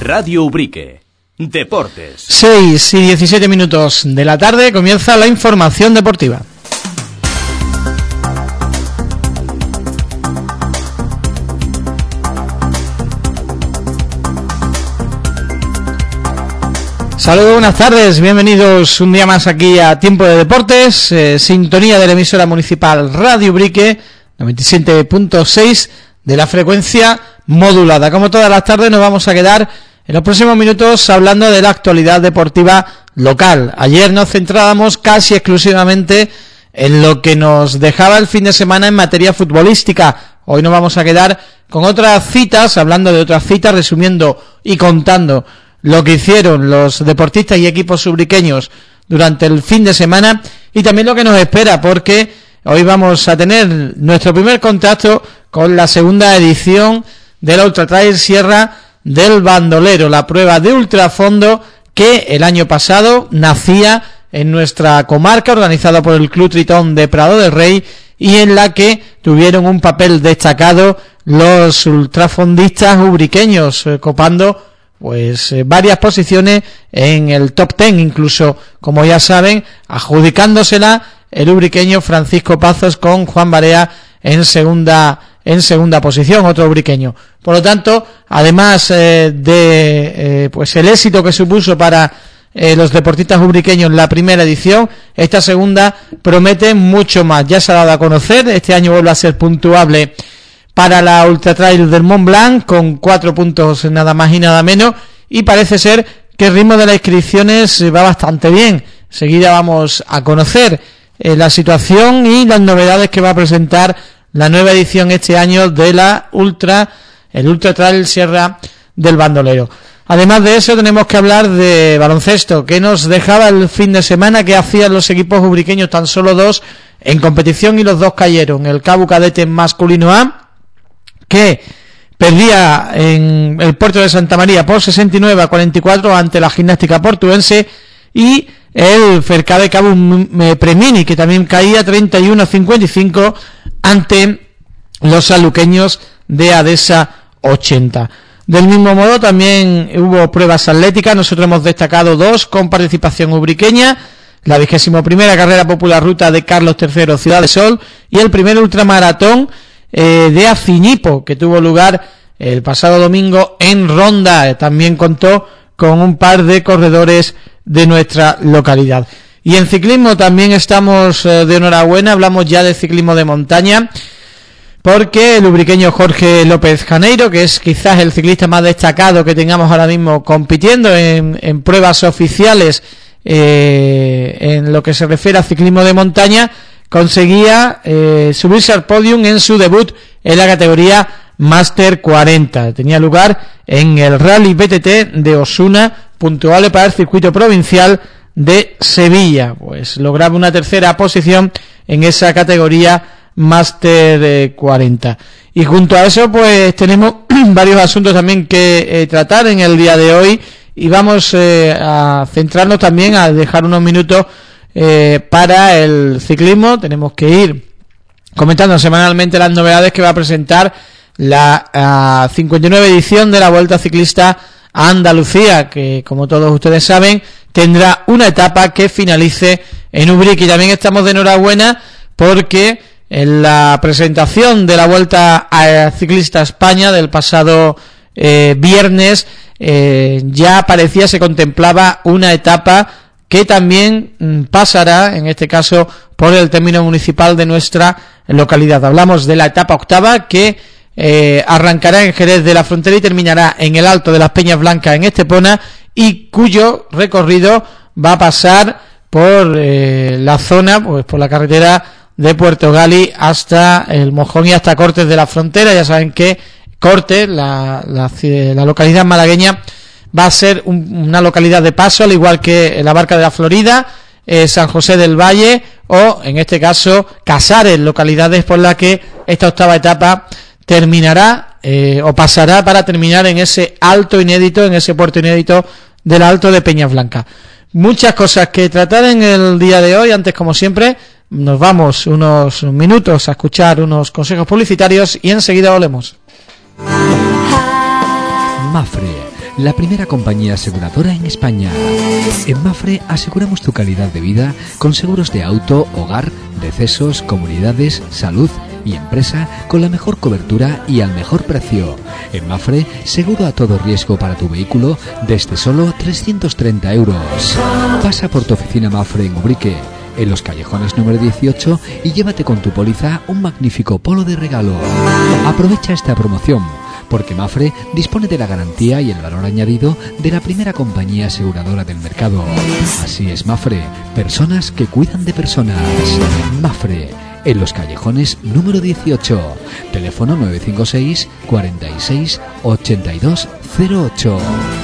Radio Ubrique. Deportes. 6 y 17 minutos de la tarde comienza la información deportiva. Saludos, buenas tardes, bienvenidos un día más aquí a Tiempo de Deportes, sintonía de la emisora municipal Radio Ubrique, 97.6 de la frecuencia modulada. Como todas las tardes nos vamos a quedar en los próximos minutos hablando de la actualidad deportiva local. Ayer nos centrábamos casi exclusivamente en lo que nos dejaba el fin de semana en materia futbolística. Hoy nos vamos a quedar con otras citas, hablando de otras citas, resumiendo y contando lo que hicieron los deportistas y equipos ubriqueños durante el fin de semana y también lo que nos espera, porque hoy vamos a tener nuestro primer contacto con la segunda edición de la Ultra Trail Sierra del Bandolero, la prueba de ultrafondo que el año pasado nacía en nuestra comarca, organizada por el Club Tritón de Prado del Rey, y en la que tuvieron un papel destacado los ultrafondistas ubriqueños, copando pues varias posiciones en el top 10, incluso, como ya saben, adjudicándosela el ubriqueño Francisco Pazos con Juan Barea en segunda posición, otro ubriqueño. Por lo tanto, además pues el éxito que supuso para los deportistas ubriqueños la primera edición, esta segunda promete mucho más. Ya se ha dado a conocer, este año vuelve a ser puntuable para la Ultra Trail del Mont Blanc, con 4 puntos nada más y nada menos, y parece ser que el ritmo de las inscripciones va bastante bien. Enseguida vamos a conocer la situación y las novedades que va a presentar la nueva edición este año de el Ultra Trail Sierra del Bandolero. Además de eso, tenemos que hablar de baloncesto, que nos dejaba el fin de semana, que hacían los equipos ubriqueños, tan solo 2 en competición, y los 2 cayeron. El Cabo Cadete masculino A, que perdía en el puerto de Santa María por 69-44 ante la Gimnástica Portuense, y el Fercade Cabo Premini, que también caía 31-55 ante los saluqueños de Adesa 80. Del mismo modo también hubo pruebas atléticas. Nosotros hemos destacado 2 con participación ubriqueña: la 21ª Carrera Popular Ruta de Carlos III Ciudad de Sol y el primer ultramaratón de Aciñipo, que tuvo lugar el pasado domingo en Ronda. También contó con un par de corredores de nuestra localidad. Y en ciclismo también estamos de enhorabuena. Hablamos ya de ciclismo de montaña, porque el ubriqueño Jorge López Janeiro, que es quizás el ciclista más destacado que tengamos ahora mismo compitiendo en pruebas oficiales en lo que se refiere a ciclismo de montaña, conseguía subirse al podium en su debut en la categoría Master 40. Tenía lugar en el Rally BTT de Osuna, puntuable para el circuito provincial de Sevilla. Pues lograba una tercera posición en esa categoría Master 40. Y junto a eso, pues tenemos varios asuntos también que tratar en el día de hoy, y vamos a centrarnos también, a dejar unos minutos para el ciclismo. Tenemos que ir comentando semanalmente las novedades que va a presentar la 59 edición de la Vuelta Ciclista a Andalucía, que, como todos ustedes saben, tendrá una etapa que finalice en Ubrique. Y también estamos de enhorabuena porque en la presentación de la Vuelta Ciclista a España del pasado viernes ya parecía, se contemplaba una etapa que también pasará, en este caso, por el término municipal de nuestra localidad. Hablamos de la etapa octava, que arrancará en Jerez de la Frontera y terminará en el Alto de las Peñas Blancas, en Estepona, y cuyo recorrido va a pasar por la zona, pues por la carretera de Puerto Gali hasta el Mojón y hasta Cortes de la Frontera. Ya saben que Cortes, la localidad malagueña, va a ser una localidad de paso, al igual que la Barca de la Florida, San José del Valle o, en este caso, Casares, localidades por las que esta octava etapa terminará o pasará para terminar en ese alto inédito, en ese puerto inédito del Alto de Peñas Blancas. Muchas cosas que tratar en el día de hoy. Antes, como siempre, nos vamos unos minutos a escuchar unos consejos publicitarios y enseguida volvemos. Mafre, la primera compañía aseguradora en España. En Mapfre aseguramos tu calidad de vida con seguros de auto, hogar, decesos, comunidades, salud y empresa con la mejor cobertura y al mejor precio. En Mapfre, seguro a todo riesgo para tu vehículo desde solo 330 euros. Pasa por tu oficina Mapfre en Ubrique, en los callejones número 18, y llévate con tu póliza un magnífico polo de regalo. Aprovecha esta promoción, porque Mapfre dispone de la garantía y el valor añadido de la primera compañía aseguradora del mercado. Así es Mapfre, personas que cuidan de personas. Mapfre, en los callejones número 18, teléfono 956 46 82 08.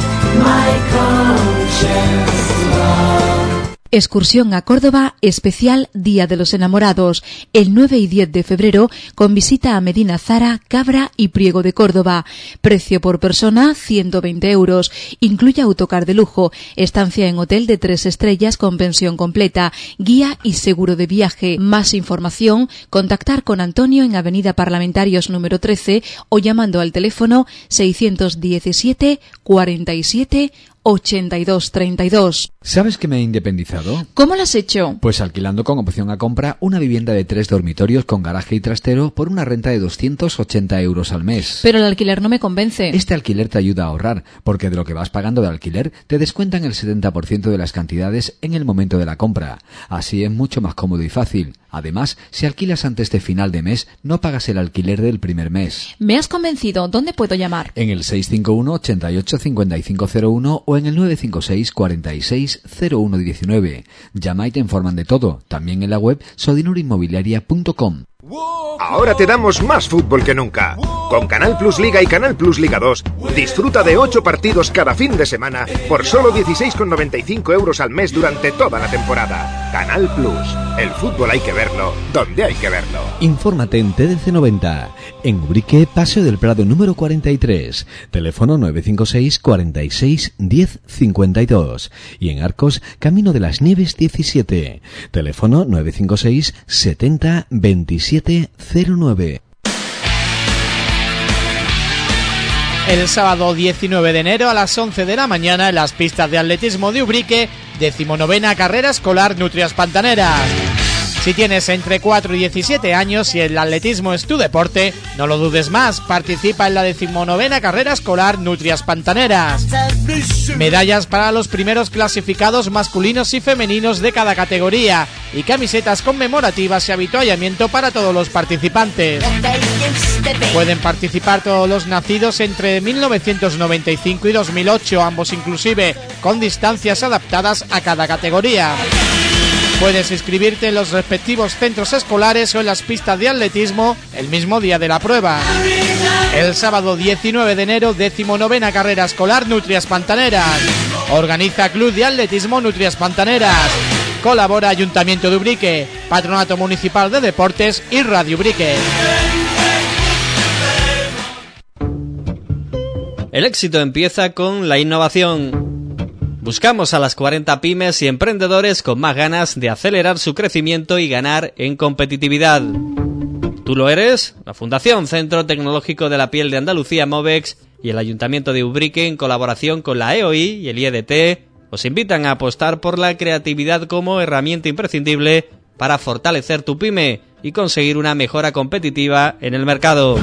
Excursión a Córdoba, especial Día de los Enamorados, el 9 y 10 de febrero, con visita a Medina Zara, Cabra y Priego de Córdoba. Precio por persona, 120 euros. Incluye autocar de lujo, estancia en hotel de 3 estrellas con pensión completa, guía y seguro de viaje. Más información, contactar con Antonio en Avenida Parlamentarios número 13 o llamando al teléfono 617 47 8232. ¿Sabes que me he independizado? ¿Cómo lo has hecho? Pues alquilando con opción a compra una vivienda de 3 dormitorios con garaje y trastero por una renta de 280 euros al mes. Pero el alquiler no me convence. Este alquiler te ayuda a ahorrar, porque de lo que vas pagando de alquiler te descuentan el 70% de las cantidades en el momento de la compra. Así es mucho más cómodo y fácil. Además, si alquilas antes de final de mes, no pagas el alquiler del primer mes. Me has convencido. ¿Dónde puedo llamar? En el 651 88 5501 o en el 956 46 0119. Llama y te informan de todo. También en la web sodinurinmobiliaria.com. Ahora te damos más fútbol que nunca. Con Canal Plus Liga y Canal Plus Liga 2, disfruta de 8 partidos cada fin de semana por solo 16,95 euros al mes durante toda la temporada. Canal Plus, el fútbol hay que verlo donde hay que verlo. Infórmate en TDC 90, en Ubrique, Paseo del Prado número 43, teléfono 956 46 10 52, y en Arcos, Camino de las Nieves 17, teléfono 956 70 27 09. El sábado 19 de enero a las 11 de la mañana en las pistas de atletismo de Ubrique, 19ª carrera escolar Nutrias Pantaneras. Si tienes entre 4 y 17 años y el atletismo es tu deporte, no lo dudes más, participa en la 19ª carrera escolar Nutrias Pantaneras. Medallas para los primeros clasificados masculinos y femeninos de cada categoría y camisetas conmemorativas y avituallamiento para todos los participantes. Pueden participar todos los nacidos entre 1995 y 2008, ambos inclusive, con distancias adaptadas a cada categoría. Puedes inscribirte en los respectivos centros escolares o en las pistas de atletismo el mismo día de la prueba. El sábado 19 de enero, 19ª carrera escolar Nutrias Pantaneras. Organiza Club de Atletismo Nutrias Pantaneras. Colabora Ayuntamiento de Ubrique, Patronato Municipal de Deportes y Radio Ubrique. El éxito empieza con la innovación. Buscamos a las 40 pymes y emprendedores con más ganas de acelerar su crecimiento y ganar en competitividad. ¿Tú lo eres? La Fundación Centro Tecnológico de la Piel de Andalucía, Movex, y el Ayuntamiento de Ubrique, en colaboración con la EOI y el IEDT, os invitan a apostar por la creatividad como herramienta imprescindible para fortalecer tu pyme y conseguir una mejora competitiva en el mercado.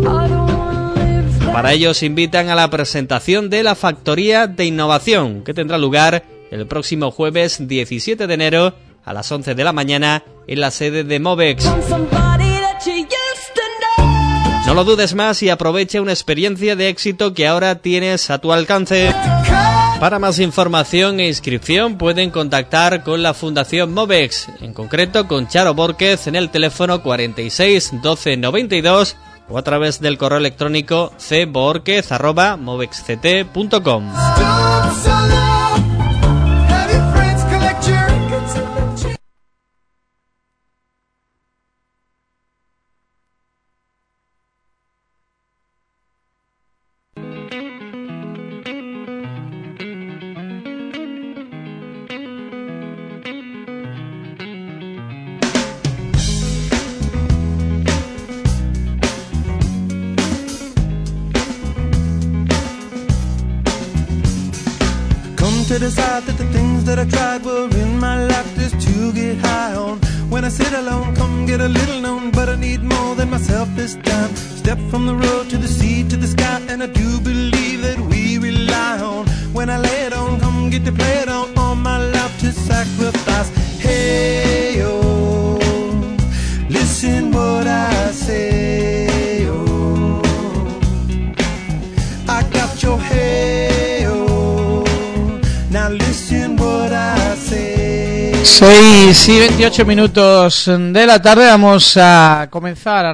Para ello os invitan a la presentación de la Factoría de Innovación, que tendrá lugar el próximo jueves 17 de enero a las 11 de la mañana en la sede de Movex. No lo dudes más y aprovecha una experiencia de éxito que ahora tienes a tu alcance. Para más información e inscripción pueden contactar con la Fundación Movex, en concreto con Charo Bórquez en el teléfono 46 12 92 o a través del correo electrónico cborquez@movexct.com. to decide that the things that I tried were in my life just to get high on. When I sit alone, come get a little known, but I need more than myself this time. Step from the road to the sea to the sky, and I do believe that we rely on. When I lay it on, come get to play it on, all my life to sacrifice. Hey, oh, listen what I say, oh, I got your hey, oh, now listen what I say. 6 y 28 minutos de la tarde. Vamos a comenzar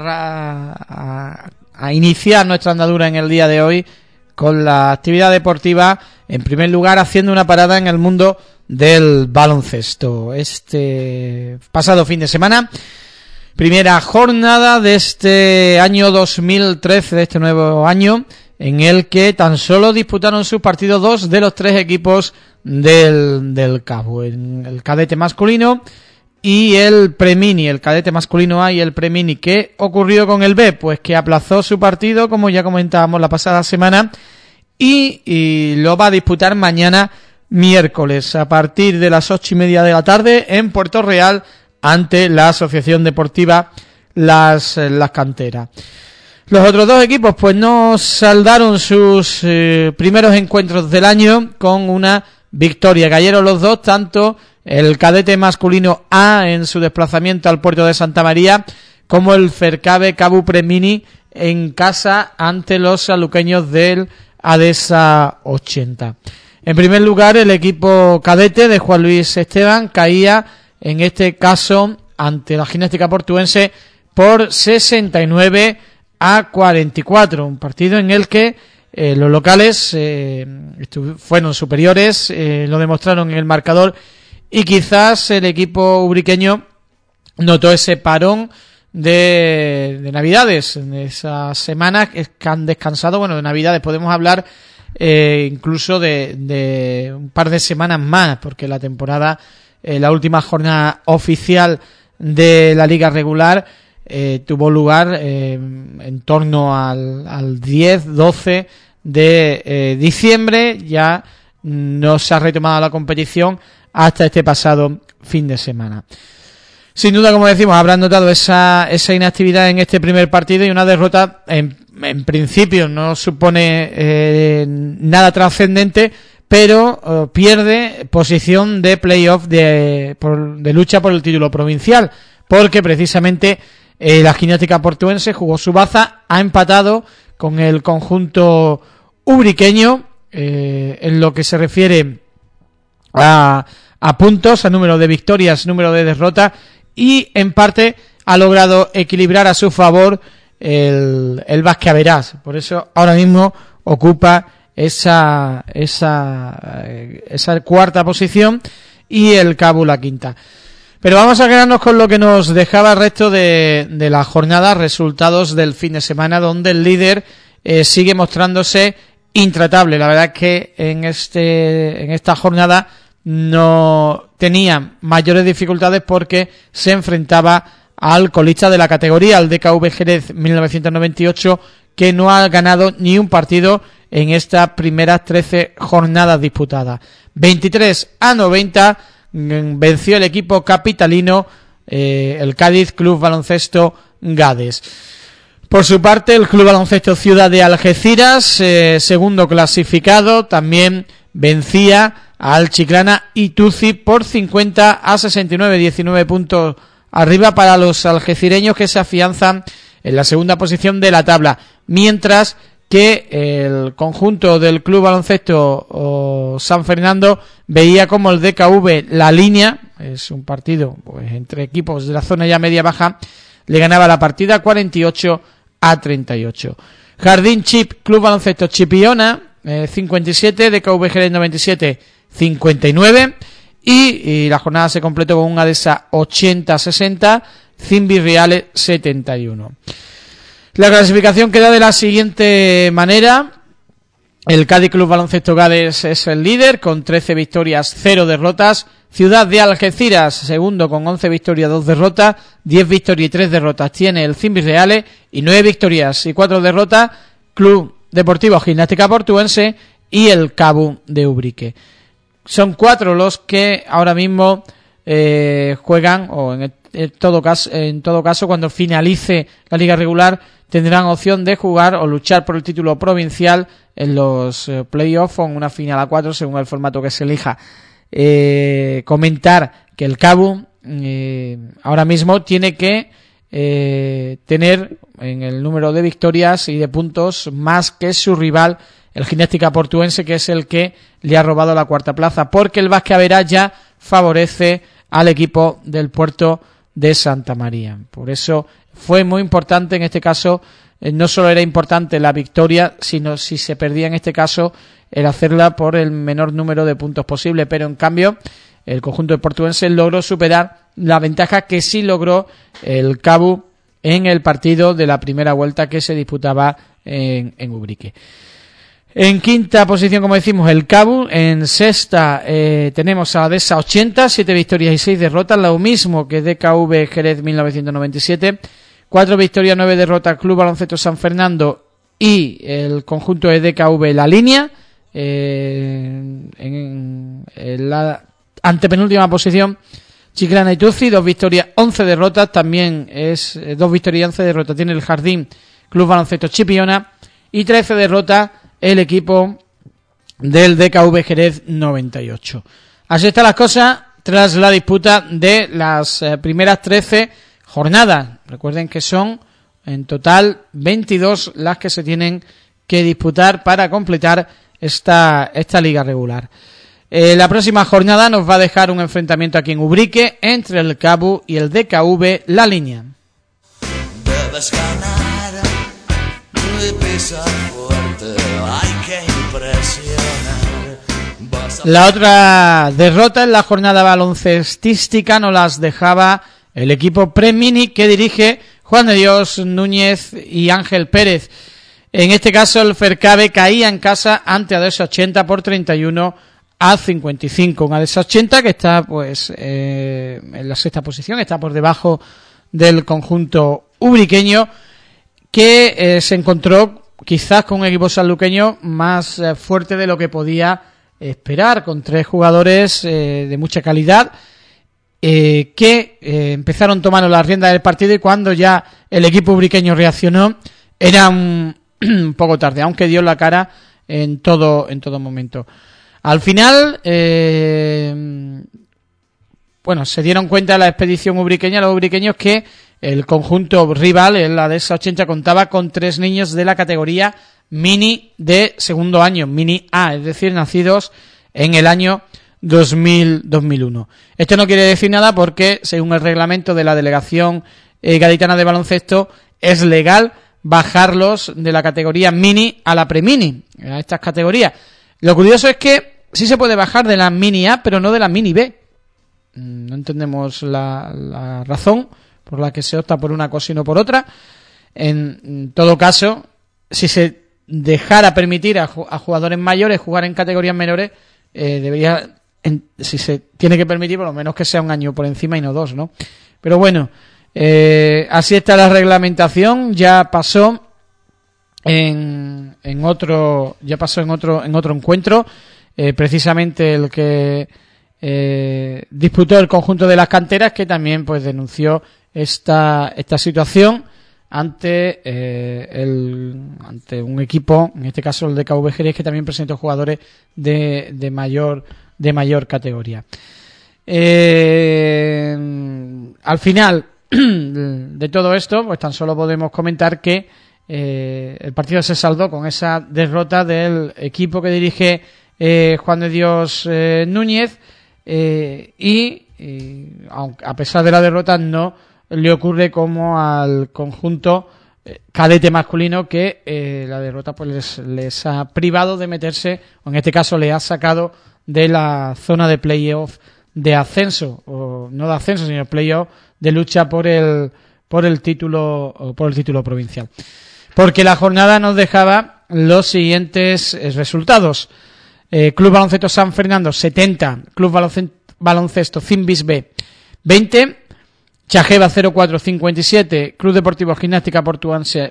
a iniciar nuestra andadura en el día de hoy con la actividad deportiva, en primer lugar haciendo una parada en el mundo del baloncesto. Este pasado fin de semana, primera jornada de este año 2013, de este nuevo año, en el que tan solo disputaron sus partidos 2 de los 3 equipos del Cabo, el cadete masculino y el premini, el cadete masculino A y el premini. ¿Qué ocurrió con el B? Pues que aplazó su partido, como ya comentábamos la pasada semana, y lo va a disputar mañana miércoles a partir de las 8:30 de la tarde en Puerto Real ante la Asociación Deportiva Las Canteras. Los otros dos equipos pues no saldaron sus primeros encuentros del año con una victoria. Cayeron los dos, tanto el cadete masculino A en su desplazamiento al puerto de Santa María como el Fercabe Cabu Premini en casa ante los saluqueños del Adesa 80. En primer lugar, el equipo cadete de Juan Luis Esteban caía en este caso ante la Gimnástica Portuense por 69-44, un partido en el que los locales fueron superiores, lo demostraron en el marcador, y quizás el equipo ubriqueño notó ese parón de Navidades, en esas semanas que han descansado. Bueno, de Navidades podemos hablar incluso de un par de semanas más, porque la temporada, la última jornada oficial de la liga regular tuvo lugar en torno al 10-12 de diciembre. Ya no se ha retomado la competición hasta este pasado fin de semana. Sin duda, como decimos, habrán notado esa inactividad en este primer partido, y una derrota en principio no supone nada trascendente, pero pierde posición de playoff de lucha por el título provincial, porque precisamente la Gimnástica Portuense jugó su baza, ha empatado con el conjunto ubriqueño en lo que se refiere a puntos, a número de victorias, número de derrotas, y en parte ha logrado equilibrar a su favor el Basqueaverás. Por eso ahora mismo ocupa esa cuarta posición y el Cabo la quinta. Pero vamos a quedarnos con lo que nos dejaba el resto de la jornada, resultados del fin de semana, donde el líder sigue mostrándose intratable. La verdad es que en esta jornada no tenía mayores dificultades porque se enfrentaba al colista de la categoría, al DKV Jerez 1998, que no ha ganado ni un partido en estas primeras 13 jornadas disputadas. 23-90 venció el equipo capitalino, el Cádiz Club Baloncesto Gades. Por su parte, el Club Baloncesto Ciudad de Algeciras, segundo clasificado, también vencía al Chiclana Ituci por 50-69, 19 puntos arriba para los algecireños, que se afianzan en la segunda posición de la tabla, mientras que el conjunto del Club Baloncesto San Fernando veía como el DKV La Línea, es un partido pues entre equipos de la zona ya media-baja, le ganaba la partida 48-38. Jardín Chip Club Baloncesto Chipiona 57, DKV Jerez 97 59, y la jornada se completó con un Adesa 80-60, Cimbirreales 71. La clasificación queda de la siguiente manera: el Cádiz Club Baloncesto Gades es el líder con 13 victorias, 0 derrotas. Ciudad de Algeciras, segundo con 11 victorias, 2 derrotas. 10 victorias y 3 derrotas tiene el Cimbirreales, y 9 victorias y 4 derrotas Club Deportivo Gimnástica Portuense y el Cabo de Ubrique. son 4 los que ahora mismo juegan, o en todo caso cuando finalice la liga regular tendrán opción de jugar o luchar por el título provincial en los playoffs o en una final a 4 según el formato que se elija. Comentar que el CABU ahora mismo tiene que tener en el número de victorias y de puntos más que su rival, el Gimnástica Portuense, que es el que le ha robado la 4ª plaza, porque el Vázquez Averá ya favorece al equipo del Puerto de Santa María. Por eso fue muy importante en este caso, no solo era importante la victoria, sino si se perdía en este caso, era hacerla por el menor número de puntos posible, pero en cambio el conjunto de Portuense logró superar la ventaja que sí logró el CABU en el partido de la primera vuelta que se disputaba en Ubrique. En quinta posición, como decimos, el CABU. En sexta tenemos a Adesa 80, 7 victorias y 6 derrotas, lo mismo que DKV Jerez 1997. 4 victorias, 9 derrotas, Club Baloncesto San Fernando y el conjunto de DKV La Línea. En la antepenúltima posición, Chiclana y Tuci, 2 victorias, 11 derrotas. También es 2 victorias y 11 derrotas tiene el Jardín Club Baloncesto Chipiona y 13 derrotas el equipo del DKV Jerez 98. Así están las cosas tras la disputa de las primeras 13 jornadas. Recuerden que son en total 22 las que se tienen que disputar para completar esta liga regular. La próxima jornada nos va a dejar un enfrentamiento aquí en Ubrique entre el CABU y el DKV La Línea. Debes ganar, muy pisa fuerte, hay que impresionar. La otra derrota en la jornada baloncestística nos las dejaba el equipo Premini que dirige Juan de Dios Núñez y Ángel Pérez. En este caso el Fercabe caía en casa ante Adesa 80 por 31-55. Un Adesa 80 que está pues en la sexta posición, está por debajo del conjunto ubriqueño, que se encontró quizás con un equipo sanluqueño más fuerte de lo que podía esperar, con 3 jugadores de mucha calidad que empezaron tomando la rienda del partido, y cuando ya el equipo ubriqueño reaccionó era un poco tarde, aunque dio la cara en todo momento. Al final se dieron cuenta de la expedición ubriqueña, los ubriqueños, que el conjunto rival, el Adesa 80, contaba con 3 niños de la categoría mini de segundo año, mini A, es decir, nacidos en el año 2001. Esto no quiere decir nada porque, según el reglamento de la Delegación Gaditana de Baloncesto, es legal bajarlos de la categoría mini a la pre-mini, a estas categorías. Lo curioso es que sí se puede bajar de la mini A, pero no de la mini B. No entendemos la razón por la que se opta por una cosa y no por otra. En todo caso, si se dejara permitir a jugadores mayores jugar en categorías menores, debería, si se tiene que permitir, por lo menos que sea un año por encima y no 2, ¿no? Pero bueno, así está la reglamentación. Ya pasó en otro encuentro, precisamente el que disputó el conjunto de las canteras, que también pues denunció esta situación ante un equipo, en este caso el de DKV Jerez, que también presentó jugadores de mayor categoría. Al final de todo esto, pues tan solo podemos comentar que el partido se saldó con esa derrota del equipo que dirige Juan de Dios Núñez, y aunque a pesar de la derrota no le ocurre como al conjunto cadete masculino, que la derrota pues les ha privado de meterse, o en este caso le ha sacado de la zona de playoff de ascenso, o no de ascenso sino playoff de lucha por el título provincial. Porque la jornada nos dejaba los siguientes resultados: Club Baloncesto San Fernando 70, Club Baloncesto Cimbis B 20, Chajeva 04-57, Club Deportivo Gimnástica Portuense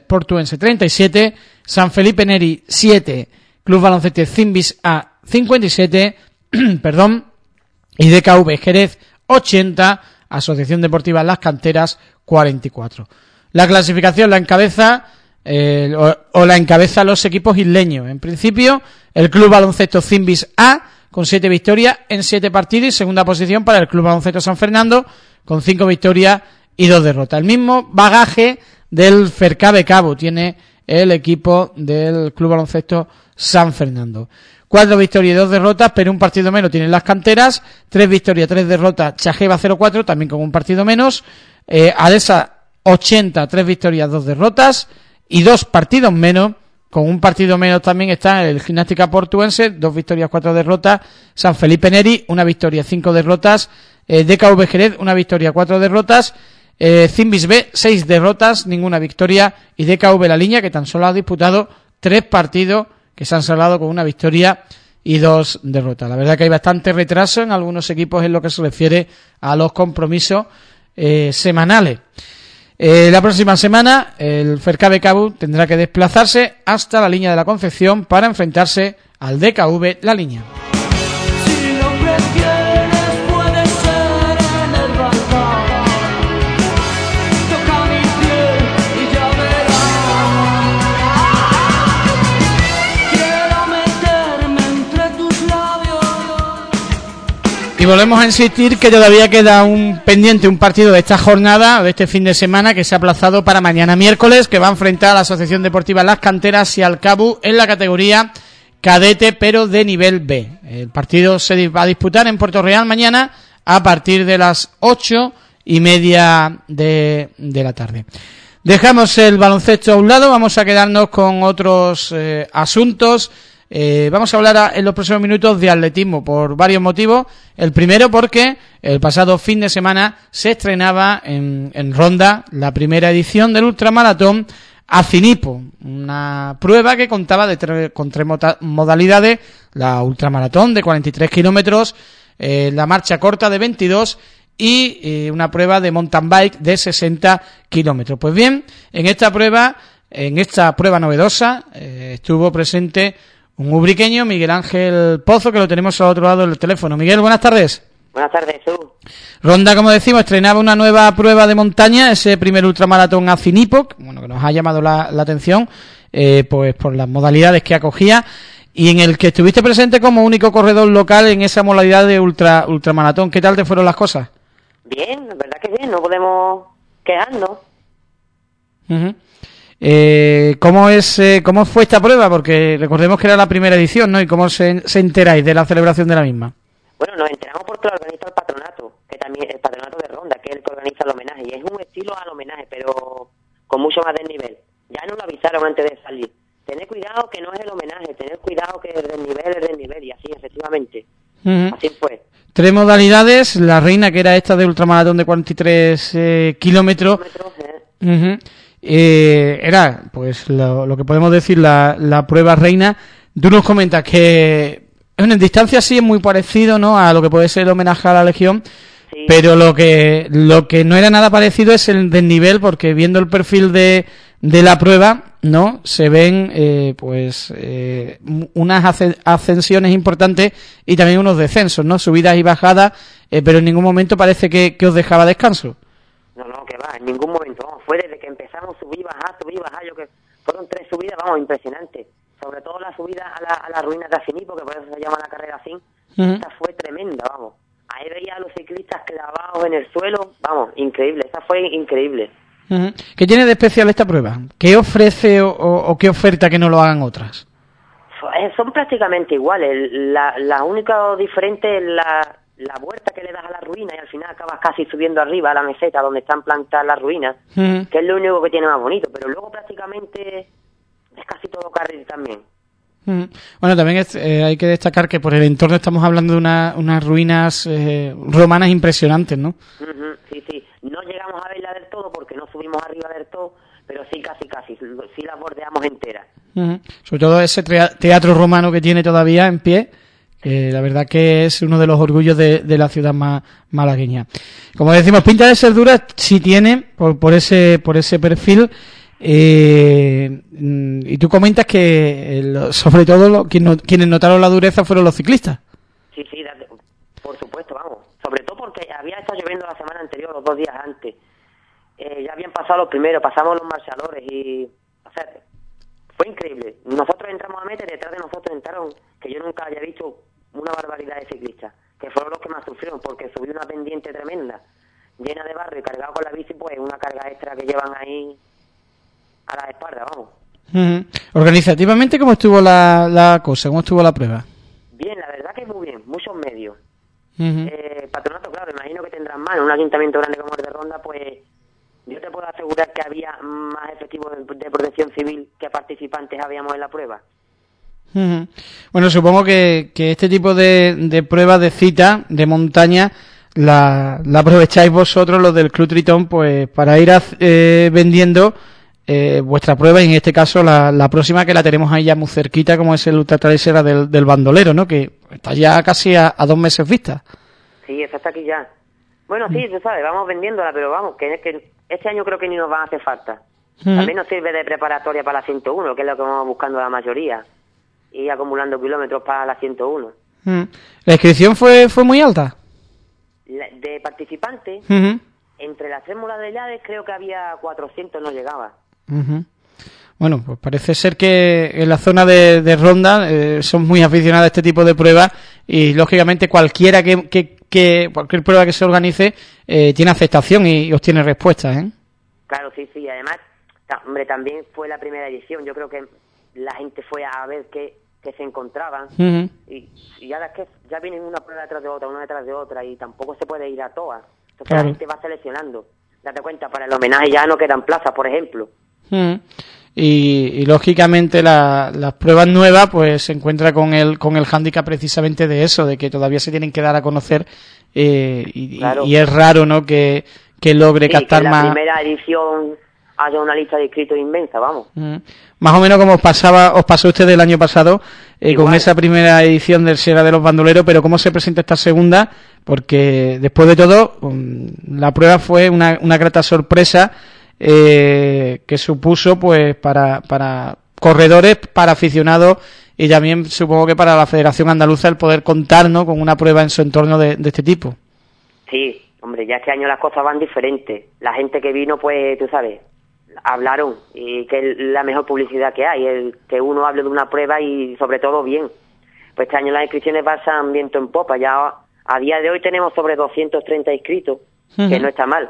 37, San Felipe Neri 7, Club Baloncesto Cimbis A 57, perdón, y DKV Jerez 80, Asociación Deportiva Las Canteras 44. La clasificación la encabeza la encabeza los equipos isleños. En principio, el Club Baloncesto Zimbis A con 7 victorias en 7 partidos y segunda posición para el Club Baloncesto San Fernando con 5 victorias y 2 derrotas. El mismo bagaje del Fercabe Cabo tiene el equipo del Club Baloncesto San Fernando. 4 victorias y 2 derrotas, pero un partido menos tienen las Canteras. 3 victorias, 3 derrotas, Chajeva 0-4, también con un partido menos. Adesa 80, 3 victorias, 2 derrotas y 2 partidos menos. Con un partido menos también está el Gimnástica Portuense, 2 victorias, 4 derrotas. San Felipe Neri, 1 victoria, 5 derrotas. DKV Jerez, 1 victoria, 4 derrotas. Zimbis B, 6 derrotas, ninguna victoria. Y DKV La Liña, que tan solo ha disputado 3 partidos que se han salvado con 1 victoria y 2 derrotas. La verdad que hay bastante retraso en algunos equipos en lo que se refiere a los compromisos semanales. La próxima semana el Fercabe Cabo tendrá que desplazarse hasta la Línea de la Concepción para enfrentarse al DKV La Liña. Si lo prefieres puede ser en el balcón. Toca mi piel y ya verás. Quiero meterme entre tus labios. Y volvemos a insistir que todavía queda un partido de esta jornada, de este fin de semana, que se ha aplazado para mañana miércoles, que va a enfrentar a la Asociación Deportiva Las Canteras y al Cabu en la categoría cadete, pero de nivel B. El partido se va a disputar en Puerto Real mañana a partir de las 8:30 de la tarde. Dejamos el baloncesto a un lado, vamos a quedarnos con otros asuntos. Vamos a hablar en los próximos minutos de atletismo por varios motivos. El primero porque el pasado fin de semana se estrenaba en Ronda la primera edición del ultramaratón Acinipo, una prueba que contaba con 3 modalidades: la ultramaratón de 43 kilómetros, la marcha corta de 22 y una prueba de mountain bike de 60 kilómetros. Pues bien, en esta prueba novedosa estuvo presente un ubriqueño, Miguel Ángel Pozo, que lo tenemos al otro lado del teléfono. Miguel, buenas tardes. Buenas tardes, Jesús. Ronda, como decimos, estrenaba una nueva prueba de montaña, ese primer ultramaratón Acinipo, que nos ha llamado la atención, pues por las modalidades que acogía, y en el que estuviste presente como único corredor local en esa modalidad de ultramaratón. ¿Qué tal te fueron las cosas? Bien, la verdad que bien, no podemos quejarnos. Uh-huh. ¿Cómo fue esta prueba? Porque recordemos que era la primera edición, ¿no? ¿Y cómo se enteráis de la celebración de la misma? Bueno, nos enteramos porque lo organiza el patronato, que también el patronato de Ronda, que es el que organiza el homenaje, y es un estilo al homenaje, pero con mucho más desnivel. Ya nos lo avisaron antes de salir. Tened cuidado que no es el homenaje, tened cuidado que el desnivel, y así, efectivamente. Uh-huh. Así fue. 3 modalidades, la reina, que era esta de ultramaratón de 43 kilómetros. Uh-huh. Era, pues, lo que podemos decir, la prueba reina. Tú nos comentas que en distancia sí es muy parecido, ¿no?, a lo que puede ser el homenaje a la Legión, sí. Pero lo que no era nada parecido es el desnivel, porque viendo el perfil de la prueba, ¿no?, se ven unas ascensiones importantes y también unos descensos, ¿no?, subidas y bajadas, pero en ningún momento parece que os dejaba descanso. No, que va, en ningún momento, vamos, fue desde que empezamos subir, bajar, yo que fueron 3 subidas, vamos, impresionantes, sobre todo la subida a la ruina de Acinipo, que por eso se llama la carrera así. Uh-huh. Esta fue tremenda, vamos, ahí veía a los ciclistas clavados en el suelo, vamos, increíble, esta fue increíble. Uh-huh. ¿Qué tiene de especial esta prueba? ¿Qué ofrece o qué oferta que no lo hagan otras? Son prácticamente iguales, la única diferente es la vuelta que le das a la ruina y al final acabas casi subiendo arriba a la meseta donde están plantadas las ruinas, que es lo único que tiene más bonito, pero luego prácticamente es casi todo carril también. Bueno, también hay que destacar que por el entorno estamos hablando de unas ruinas romanas impresionantes, ¿no? Sí, no llegamos a verla del todo porque no subimos arriba del todo, pero sí casi, sí la bordeamos entera. Sobre todo ese teatro romano que tiene todavía en pie, la verdad que es uno de los orgullos de la ciudad malagueña. Como decimos, pinta de ser dura, sí tiene, por ese perfil, y tú comentas que sobre todo quienes notaron la dureza fueron los ciclistas. Sí, por supuesto, vamos. Sobre todo porque había estado lloviendo la semana anterior, los 2 días antes. Ya habían pasado los primeros, pasamos los marchadores y... O sea, fue increíble. Nosotros entramos a meta y detrás de nosotros entraron, que yo nunca había visto una barbaridad de ciclistas, que fueron los que más sufrieron, porque subí una pendiente tremenda, llena de barro y cargado con la bici, pues una carga extra que llevan ahí a la espalda, vamos. Organizativamente, ¿cómo estuvo la cosa? ¿Cómo estuvo la prueba? Bien, la verdad que muy bien, muchos medios. Patronato, claro, imagino que tendrán más. En un ayuntamiento grande como el de Ronda, pues yo te puedo asegurar que había más efectivos de protección civil que participantes habíamos en la prueba. Bueno, supongo que este tipo de pruebas de cita de montaña la aprovecháis vosotros, los del Club Tritón, pues para ir vendiendo vuestra prueba, y en este caso la próxima, que la tenemos ahí ya muy cerquita, como es el Ultra Trail Sierra del Bandolero, ¿no? Que está ya casi a 2 meses vista. Sí, esa está aquí ya. Bueno, sí, tú sabes, vamos vendiéndola, pero vamos, que este año creo que ni nos van a hacer falta. También nos sirve de preparatoria para la 101, que es lo que vamos buscando la mayoría, y acumulando kilómetros para la 101. ¿La inscripción fue muy alta? De participantes, entre las 3 modalidades creo que había 400, no llegaba. Bueno, pues parece ser que en la zona de Ronda son muy aficionados a este tipo de pruebas, y lógicamente cualquier prueba que se organice tiene aceptación y obtiene respuestas, ¿eh? Claro, sí, además, hombre, también fue la primera edición, yo creo que la gente fue a ver qué se encontraban, y ahora es que ya vienen una prueba detrás de otra, y tampoco se puede ir a todas. Entonces la gente va seleccionando. Date cuenta, para el homenaje ya no quedan plazas, por ejemplo. Y lógicamente las pruebas nuevas pues se encuentra con el hándicap precisamente de eso, de que todavía se tienen que dar a conocer, y es raro, ¿no?, que logre captar que más. La primera edición haya una lista de inscritos inmensa, vamos. Más o menos como os pasó a ustedes el año pasado, con esa primera edición del Sierra de los Bandoleros, pero ¿cómo se presenta esta segunda? Porque después de todo, la prueba fue una grata sorpresa, que supuso pues para corredores, para aficionados, y también supongo que para la Federación Andaluza el poder contar, ¿no?, con una prueba en su entorno de este tipo. Sí, hombre, ya este año las cosas van diferentes. La gente que vino, pues, tú sabes, hablaron, y que es la mejor publicidad que hay, el que uno hable de una prueba y sobre todo bien. Pues este año las inscripciones pasan viento en popa. Ya a día de hoy tenemos sobre 230 inscritos, que no está mal.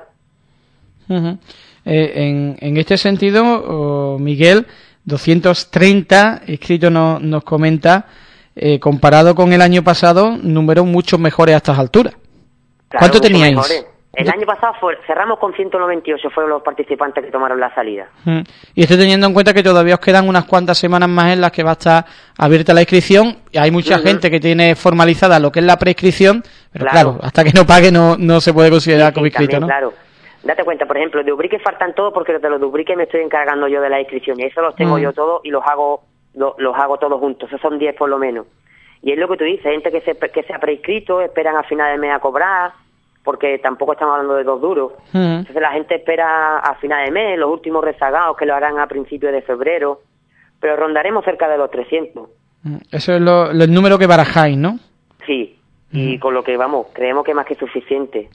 En este sentido, Miguel, 230 inscritos nos comenta, comparado con el año pasado, números mucho mejores a estas alturas. Claro, ¿cuánto teníais? Mejores. El año pasado cerramos con 198, fueron los participantes que tomaron la salida. Y estoy teniendo en cuenta que todavía os quedan unas cuantas semanas más en las que va a estar abierta la inscripción, y hay mucha gente que tiene formalizada lo que es la prescripción, pero claro, hasta que no pague no se puede considerar como inscrito, también, ¿no? Claro. Date cuenta, por ejemplo, de Ubrique faltan todos, porque de los de Ubrique me estoy encargando yo de la inscripción, y eso los tengo yo todos y los hago todos juntos, esos son 10 por lo menos. Y es lo que tú dices, gente que se ha prescrito, esperan a final de mes a cobrar, porque tampoco estamos hablando de 2 duros. Entonces la gente espera a final de mes, los últimos rezagados que lo harán a principios de febrero, pero rondaremos cerca de los 300. Eso es el número que barajáis, ¿no? Sí, y con lo que creemos que más que suficiente.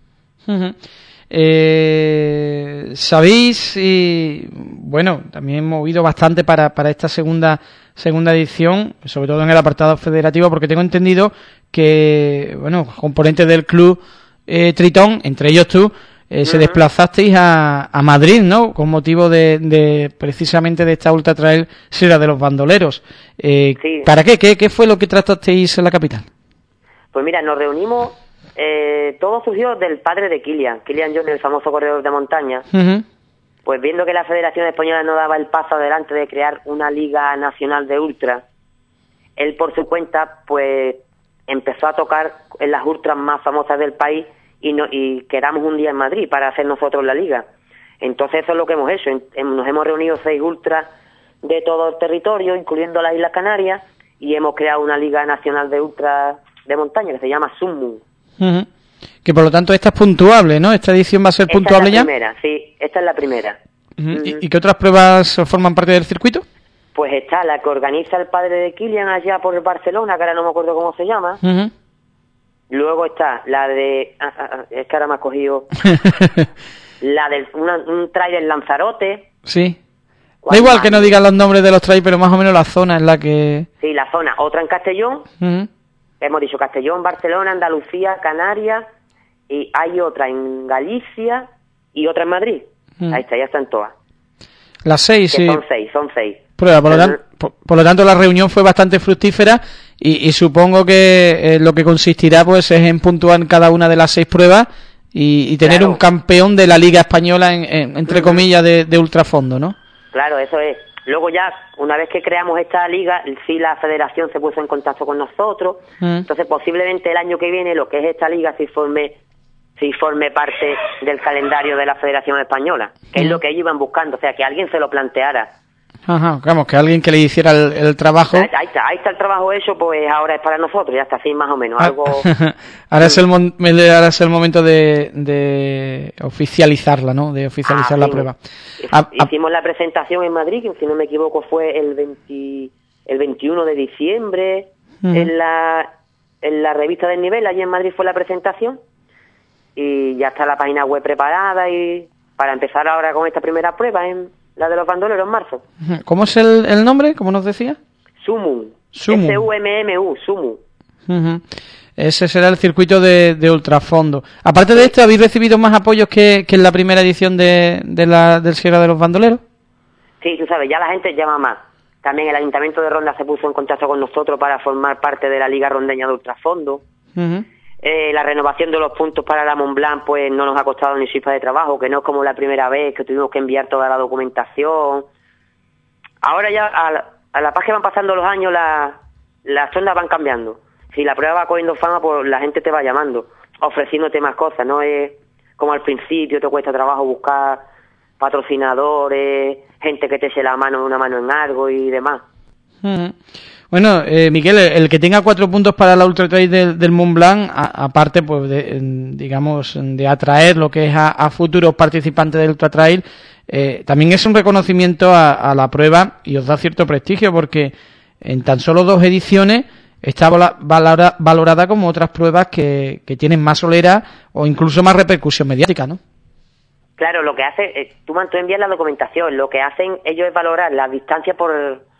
¿Sabéis? Y bueno, también hemos movido bastante para esta segunda edición, sobre todo en el apartado federativo, porque tengo entendido que, bueno, componentes del club Tritón, entre ellos tú, se desplazasteis a Madrid, ¿no?, con motivo de precisamente de esta Ultra Trail Sierra de los Bandoleros. Sí. ¿Para qué? ¿Qué fue lo que tratasteis en la capital? Pues mira, nos reunimos, todo surgió del padre de Kilian Jones, el famoso corredor de montaña. Pues viendo que la Federación Española no daba el paso adelante de crear una liga nacional de ultra, él por su cuenta pues empezó a tocar en las ultras más famosas del país, y quedamos un día en Madrid para hacer nosotros la liga. Entonces eso es lo que hemos hecho. Nos hemos reunido 6 ultras de todo el territorio, incluyendo las Islas Canarias, y hemos creado una liga nacional de ultras de montaña que se llama Sunmoon. Que por lo tanto esta es puntuable, ¿no? ¿Esta edición va a ser puntuable ya? Esta es la primera. ¿Y qué otras pruebas forman parte del circuito? Pues está la que organiza el padre de Kilian allá por Barcelona, que ahora no me acuerdo cómo se llama. Luego está la de... es que ahora me ha cogido... la del un trail en Lanzarote. Sí. Da igual que no digan los nombres de los trails, pero más o menos la zona es la que... Sí, la zona. Otra en Castellón. Hemos dicho Castellón, Barcelona, Andalucía, Canarias. Y hay otra en Galicia y otra en Madrid. Ahí está, ya están todas. Las 6, sí. Son seis. Prueba, por lo tanto, la reunión fue bastante fructífera y supongo que lo que consistirá pues es en puntuar cada una de las 6 pruebas y tener un campeón de la Liga Española, entre comillas, de ultrafondo, ¿no? Claro, eso es. Luego ya, una vez que creamos esta liga, sí la federación se puso en contacto con nosotros. Entonces, posiblemente el año que viene, lo que es esta liga sí forme parte del calendario de la Federación Española, que es lo que ellos iban buscando, o sea, que alguien se lo planteara. Ajá, vamos, que alguien que le hiciera el trabajo. Ahí está el trabajo hecho, pues ahora es para nosotros, ya está así más o menos. Algo... ahora es el momento de oficializarla, ¿no? De oficializar la prueba. Hicimos la presentación en Madrid, que si no me equivoco fue el 21 de diciembre, en la revista del nivel, allí en Madrid fue la presentación, y ya está la página web preparada y para empezar ahora con esta primera prueba en la de los bandoleros en marzo. ¿Cómo es el nombre? ¿Cómo nos decía? Sumu. SUMMU, Sumu. Ese será el circuito de ultrafondo. Aparte de esto, ¿habéis recibido más apoyos que en la primera edición del Sierra de los Bandoleros? Sí, tú sabes, ya la gente llama más. También el Ayuntamiento de Ronda se puso en contacto con nosotros para formar parte de la Liga Rondeña de Ultrafondo. La renovación de los puntos para la Mont Blanc pues no nos ha costado ni chispa de trabajo, que no es como la primera vez que tuvimos que enviar toda la documentación. Ahora ya a la paz que van pasando los años las ondas van cambiando. Si la prueba va cogiendo fama, pues la gente te va llamando, ofreciéndote más cosas. No es como al principio, te cuesta trabajo buscar patrocinadores, gente que te eche la mano, una mano en algo y demás. Bueno, Miquel, el que tenga 4 puntos para la Ultra Trail del Mont Blanc, aparte pues de atraer lo que es a futuros participantes del Ultra Trail, también es un reconocimiento a la prueba y os da cierto prestigio porque en tan solo 2 ediciones está valorada como otras pruebas que tienen más solera o incluso más repercusión mediática, ¿no? Claro, lo que hace, tú envías la documentación, lo que hacen ellos es valorar la distancia por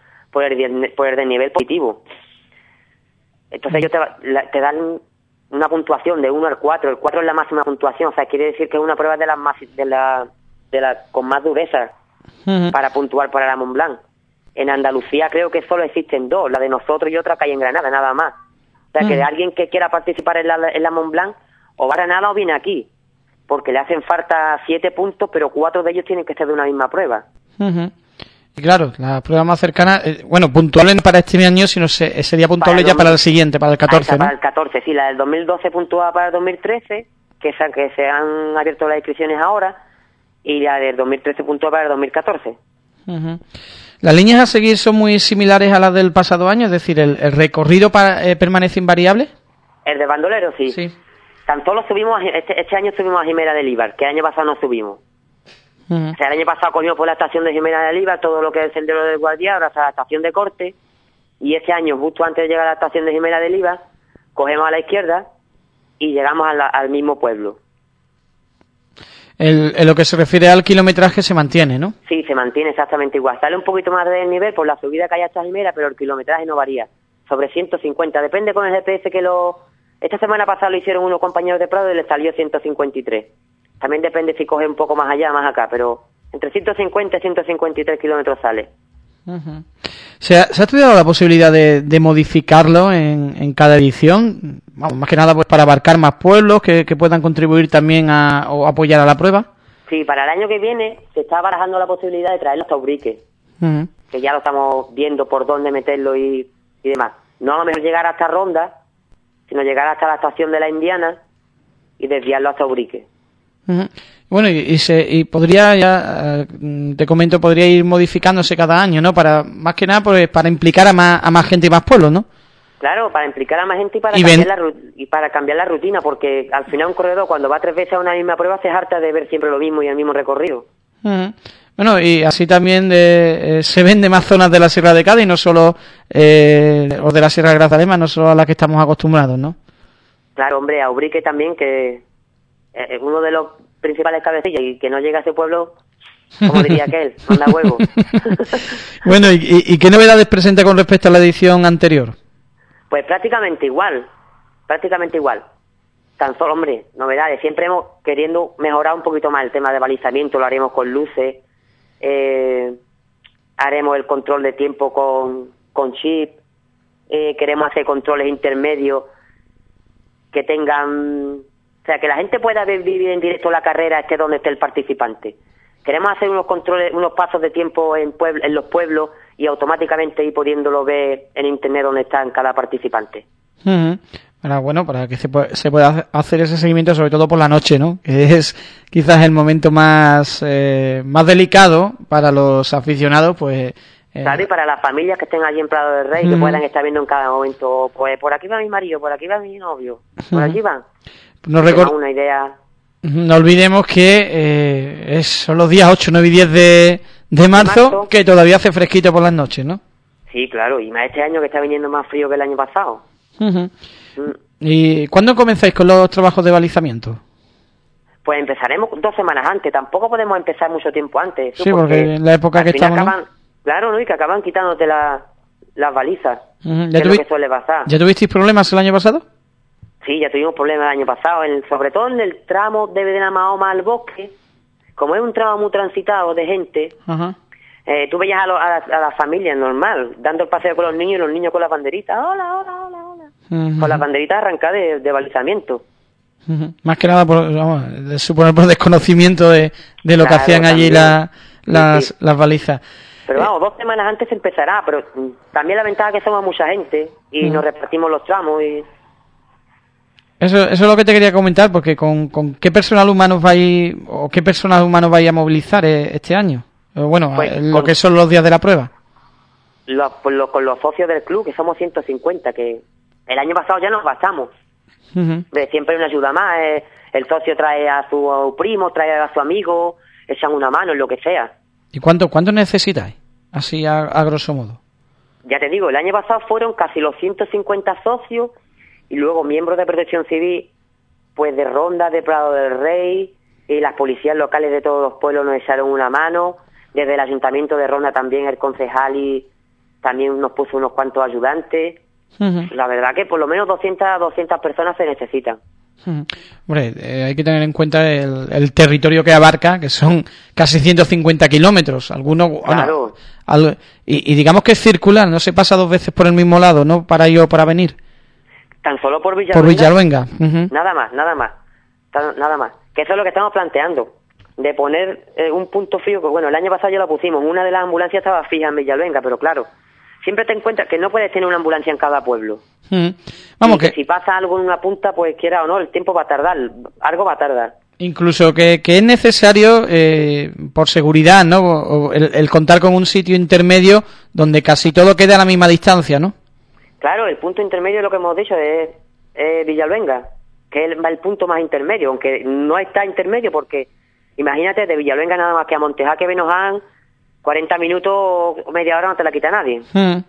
el desnivel positivo. Entonces ellos te dan una puntuación de 1 al 4, el 4 es la máxima puntuación, o sea, quiere decir que es una prueba con más dureza para puntuar para la Mont Blanc. En Andalucía creo que solo existen 2, la de nosotros y otra que hay en Granada, nada más. O sea, que de alguien que quiera participar en la Mont Blanc, o va a Granada o viene aquí, porque le hacen falta 7 puntos, pero 4 de ellos tienen que ser de una misma prueba. Claro, la prueba más cercana, puntuable para este año, sino sería puntuable ya para el siguiente, para el 14, ¿no? Para el 14, sí, la del 2012 puntuada para el 2013, que se han abierto las inscripciones ahora, y la del 2013 puntuada para el 2014. ¿Las líneas a seguir son muy similares a las del pasado año? Es decir, ¿el recorrido permanece invariable? El de bandolero, sí. Tan solo subimos, este año subimos a Jimena del Ibar, que el año pasado no subimos. O sea, el año pasado cogimos por la estación de Jimena del Ibar todo lo que es el sendero del Guardián, hasta la estación de Corte, y este año, justo antes de llegar a la estación de Jimena del Ibar, cogemos a la izquierda y llegamos al mismo pueblo. En lo que se refiere al kilometraje se mantiene, ¿no? Sí, se mantiene exactamente igual. Sale un poquito más del nivel por la subida que hay hasta Jimena, pero el kilometraje no varía. Sobre 150, depende con el GPS que Esta semana pasada lo hicieron unos compañeros de Prado y les salió 153. También depende si coge un poco más allá, más acá, pero entre 150 y 153 kilómetros sale. ¿Se ha estudiado la posibilidad de modificarlo en cada edición? Vamos, más que nada pues para abarcar más pueblos que puedan contribuir también o apoyar a la prueba. Sí, para el año que viene se está barajando la posibilidad de traerlo hasta Ubrique, que ya lo estamos viendo por dónde meterlo y demás. No a lo mejor llegar hasta Ronda, sino llegar hasta la estación de la Indiana y desviarlo hasta Ubrique. Bueno, y podría, ya te comento, podría ir modificándose cada año, ¿no? Para más que nada pues para implicar a más gente y más pueblos, ¿no? Claro, para implicar a más gente y para cambiar la rutina, porque al final un corredor cuando va 3 veces a una misma prueba se harta de ver siempre lo mismo y el mismo recorrido. Bueno, y así también se ven de más zonas de la Sierra de Cádiz, no solo o de la Sierra de Grazalema, no solo a las que estamos acostumbrados, ¿no? Claro, hombre, a Ubrique también, que es uno de los principales cabecillas y que no llega a ese pueblo, como diría aquel, manda huevo. Bueno, ¿y qué novedades presenta con respecto a la edición anterior? Pues prácticamente igual. Tan solo, hombre, novedades. Siempre hemos queriendo mejorar un poquito más el tema de balizamiento, lo haremos con luces, haremos el control de tiempo con chip, queremos hacer controles intermedios que tengan, o sea, que la gente pueda vivir en directo la carrera esté donde esté el participante. Queremos hacer unos controles, unos pasos de tiempo en los pueblos y automáticamente ir pudiéndolo ver en internet donde está cada participante. Bueno, para que se pueda hacer ese seguimiento, sobre todo por la noche, ¿no? Que es quizás el momento más delicado para los aficionados, pues. Claro, y para las familias que estén allí en Prado del Rey, que puedan estar viendo en cada momento, pues por aquí va mi marido, por aquí va mi novio, por aquí van. Una idea. No olvidemos que son los días 8, 9 y 10 de marzo, que todavía hace fresquito por las noches, ¿no? Sí, claro, y más este año que está viniendo más frío que el año pasado. ¿Y cuándo comenzáis con los trabajos de balizamiento? Pues empezaremos 2 semanas antes, tampoco podemos empezar mucho tiempo antes. Sí, porque en la época que estamos... Claro, ¿no? Y que acaban quitándote las balizas, que es lo que suele pasar. ¿Ya tuvisteis problemas el año pasado? Sí, ya tuvimos problemas el año pasado, sobre todo en el tramo de Bedenamahoma al bosque, como es un tramo muy transitado de gente, tú veías a la familia normal, dando el paseo con los niños y los niños con las banderitas, hola, con las banderitas arrancadas de balizamiento. Más que nada, de suponer por desconocimiento de lo que hacían allí las balizas. Pero vamos, 2 semanas antes empezará, pero también la ventaja es que somos mucha gente y nos repartimos los tramos y... Eso es lo que te quería comentar, porque ¿con qué personal humano vais a movilizar este año? Bueno, pues lo que son los días de la prueba. Con los socios del club, que somos 150, que el año pasado ya nos bastamos. Siempre hay una ayuda más, el socio trae a su primo, trae a su amigo, echan una mano en lo que sea. ¿Y cuánto necesitáis? Así a grosso modo. Ya te digo, el año pasado fueron casi los 150 socios y luego miembros de Protección Civil, pues de Ronda, de Prado del Rey, y las policías locales de todos los pueblos nos echaron una mano. Desde el Ayuntamiento de Ronda también el concejal y también nos puso unos cuantos ayudantes. La verdad que por lo menos 200 personas se necesitan. Hombre, hay que tener en cuenta el territorio que abarca, que son casi 150 kilómetros. Algunos, claro. Y digamos que es circular, no se pasa 2 veces por el mismo lado, ¿no? Para ir o para venir. Tan solo por Villaluenga. Por Villaluenga. Nada más. Que eso es lo que estamos planteando. De poner un punto fijo, que bueno, el año pasado ya lo pusimos. Una de las ambulancias estaba fija en Villaluenga, pero claro, siempre te encuentras que no puedes tener una ambulancia en cada pueblo. Vamos, que si pasa algo en una punta, pues quiera o no, el tiempo va a tardar, algo va a tardar. Incluso que es necesario, por seguridad, ¿no? El contar con un sitio intermedio donde casi todo quede a la misma distancia, ¿no? Claro, el punto intermedio, lo que hemos dicho, es Villaluenga, que es el punto más intermedio, aunque no está intermedio porque, imagínate, de Villaluenga nada más que a Montejaque, Benoján, 40 minutos, media hora no te la quita nadie.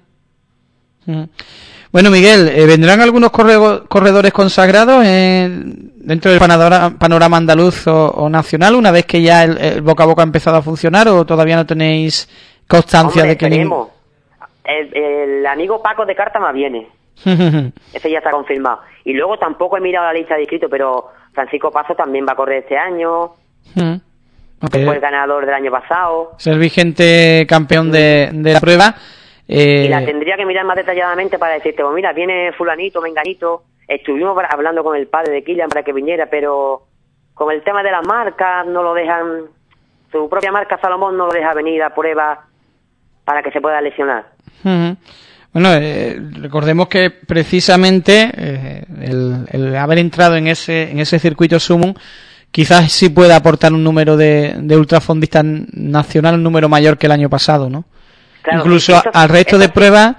Bueno, Miguel, ¿vendrán algunos corredores consagrados dentro del panorama andaluz o nacional una vez que ya el boca a boca ha empezado a funcionar, o todavía no tenéis constancia de que... Tenemos. El amigo Paco de Cártama viene. Ese ya está confirmado. Y luego tampoco he mirado la lista de inscritos, pero Francisco Paso también va a correr este año. Okay. Fue el ganador del año pasado. Ser vigente campeón de la prueba. Y la tendría que mirar más detalladamente para decirte, pues mira, viene fulanito, menganito. Estuvimos hablando con el padre de Kylian para que viniera, pero con el tema de las marcas no lo dejan, su propia marca Salomón no lo deja venir a prueba para que se pueda lesionar. Bueno, recordemos que precisamente el haber entrado en ese circuito Sumum quizás sí pueda aportar un número de ultrafondistas nacional, un número mayor que el año pasado, ¿no? Claro, incluso al resto de pruebas,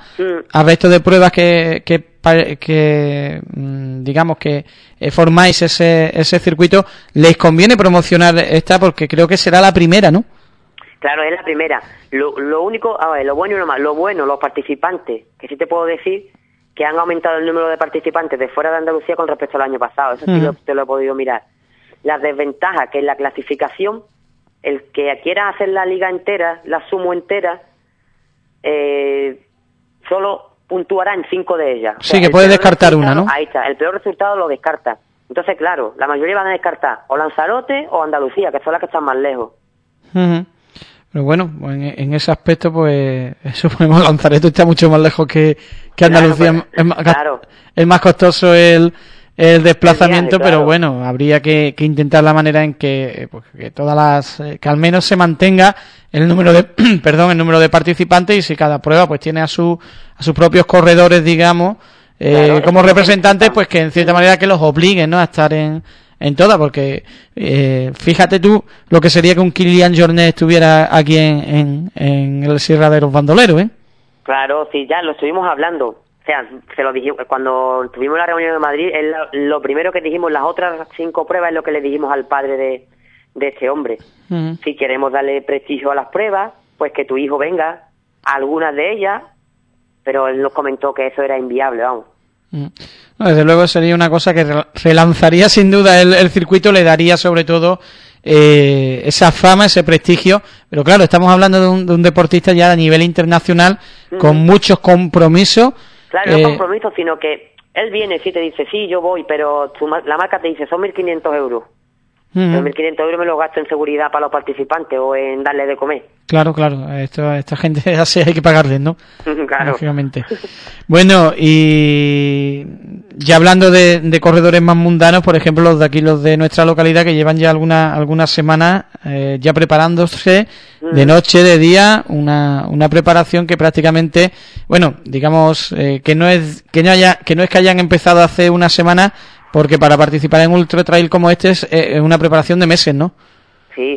que digamos que formáis ese circuito, les conviene promocionar esta porque creo que será la primera, ¿no? Claro, es la primera. Lo único, lo bueno y lo malo. Lo bueno, los participantes, que sí te puedo decir que han aumentado el número de participantes de fuera de Andalucía con respecto al año pasado. Eso sí te lo he podido mirar. La desventaja que en la clasificación, el que quiera hacer la liga entera, la sumo entera, solo puntuará en 5 de ellas. Sí, que puede descartar una, ¿no? Ahí está, el peor resultado lo descarta. Entonces, claro, la mayoría van a descartar o Lanzarote o Andalucía, que son las que están más lejos. Pero bueno, en ese aspecto, pues, suponemos Lanzarote está mucho más lejos que Andalucía. Claro, es más costoso el desplazamiento, el viaje, pero bueno, habría que intentar la manera en que, pues, que todas las, que al menos se mantenga el número de, el número de participantes, y si cada prueba pues tiene a sus propios corredores, digamos, claro, como representantes, pues que en cierta manera que los obliguen, ¿no?, a estar en todas, porque fíjate tú lo que sería que un Kilian Jornet estuviera aquí en el Sierra de los Bandoleros, ¿eh? Claro, sí, ya lo estuvimos hablando. O sea, se lo dijimos cuando tuvimos la reunión de Madrid. Lo primero que dijimos, las otras 5 pruebas, es lo que le dijimos al padre de este hombre. Si queremos darle prestigio a las pruebas, pues que tu hijo venga a algunas de ellas, pero él nos comentó que eso era inviable, vamos. No, desde luego sería una cosa que relanzaría sin duda el circuito, le daría sobre todo esa fama, ese prestigio, pero claro, estamos hablando de un deportista ya a nivel internacional, con muchos compromisos. Claro, no compromiso, sino que él viene, sí te dice, sí, yo voy, pero la marca te dice, son 1.500 euros. Los 1.500 euros me los gasto en seguridad para los participantes o en darle de comer. Claro, esta gente así hay que pagarles, ¿no? Claro. Lógicamente. Bueno, y ya hablando de corredores más mundanos, por ejemplo, los de aquí, los de nuestra localidad, que llevan ya algunas semanas ya preparándose de noche, de día, una preparación que prácticamente, bueno, digamos, que no es que hayan empezado hace una semana, porque para participar en un ultra trail como este es una preparación de meses, ¿no? Sí.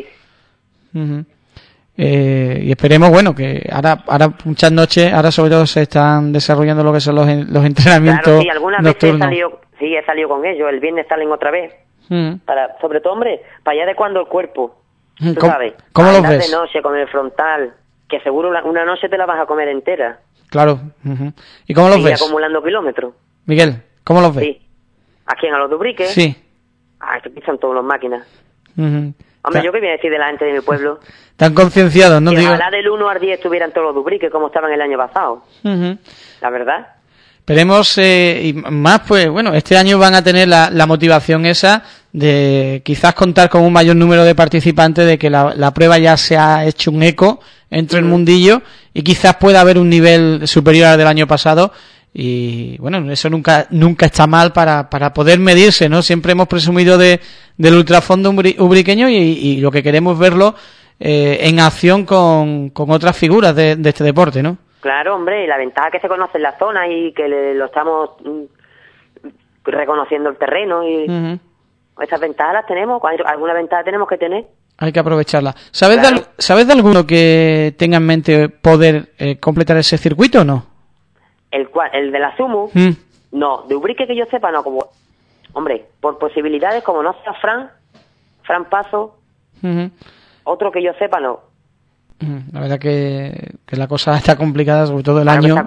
Y esperemos, bueno, que ahora muchas noches, ahora sobre todo se están desarrollando lo que son los entrenamientos. Claro, sí, algunas nocturnos. veces he salido con ellos, el viernes salen otra vez. Sobre todo, hombre, para allá de cuando el cuerpo, tú sabes. ¿Cómo los ves? De noche con el frontal, que seguro una noche te la vas a comer entera. Claro. ¿Y cómo los ves? Acumulando kilómetros. Miguel, ¿cómo los ves? Sí. ¿A quién? ¿A los Dubriques? Sí. Esto pisan todas las máquinas. Hombre, yo qué voy a decir de la gente de mi pueblo. Están concienciados, ¿no? Que ojalá del 1 al 10 estuvieran todos los Dubriques como estaban el año pasado. La verdad. Esperemos, y más, pues bueno, este año van a tener la motivación esa de quizás contar con un mayor número de participantes, de que la prueba ya se ha hecho un eco entre el mundillo y quizás pueda haber un nivel superior al del año pasado. Y bueno, eso nunca está mal para poder medirse, ¿no? Siempre hemos presumido del ultrafondo ubriqueño y lo que queremos es verlo en acción con otras figuras de este deporte, ¿no? Claro, hombre, y la ventaja que se conoce en la zona y que lo estamos reconociendo el terreno y esas ventajas las tenemos. Alguna ventaja tenemos que tener. Hay que aprovecharla. ¿Sabes de alguno que tenga en mente poder completar ese circuito o no? ¿El de la Sumo? No, de Ubrique que yo sepa, no. Como, hombre, por posibilidades, como no sea Fran Paso, otro que yo sepa, no. La verdad que la cosa está complicada, sobre todo el año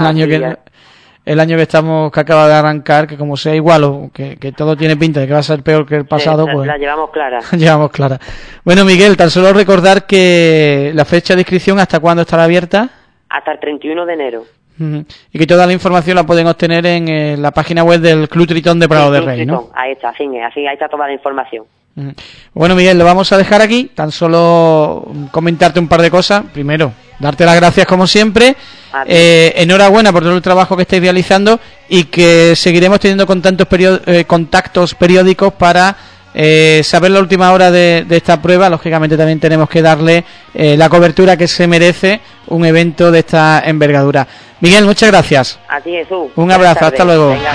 que estamos, que acaba de arrancar, que como sea igual o que todo tiene pinta de que va a ser peor que el pasado, pues la llevamos clara. Llevamos clara. Bueno, Miguel, tan solo recordar que la fecha de inscripción, ¿hasta cuándo estará abierta? Hasta el 31 de enero. Y que toda la información la pueden obtener en la página web del Club Tritón de Prado de Rey, ¿no? Ahí está, ahí está toda la información. Bueno, Miguel, lo vamos a dejar aquí. Tan solo comentarte un par de cosas. Primero, darte las gracias como siempre. Enhorabuena por todo el trabajo que estáis realizando y que seguiremos teniendo contactos periódicos para saber la última hora de esta prueba. Lógicamente también tenemos que darle la cobertura que se merece un evento de esta envergadura. Miguel, muchas gracias. A ti, Jesús. Un abrazo, hasta luego. Venga,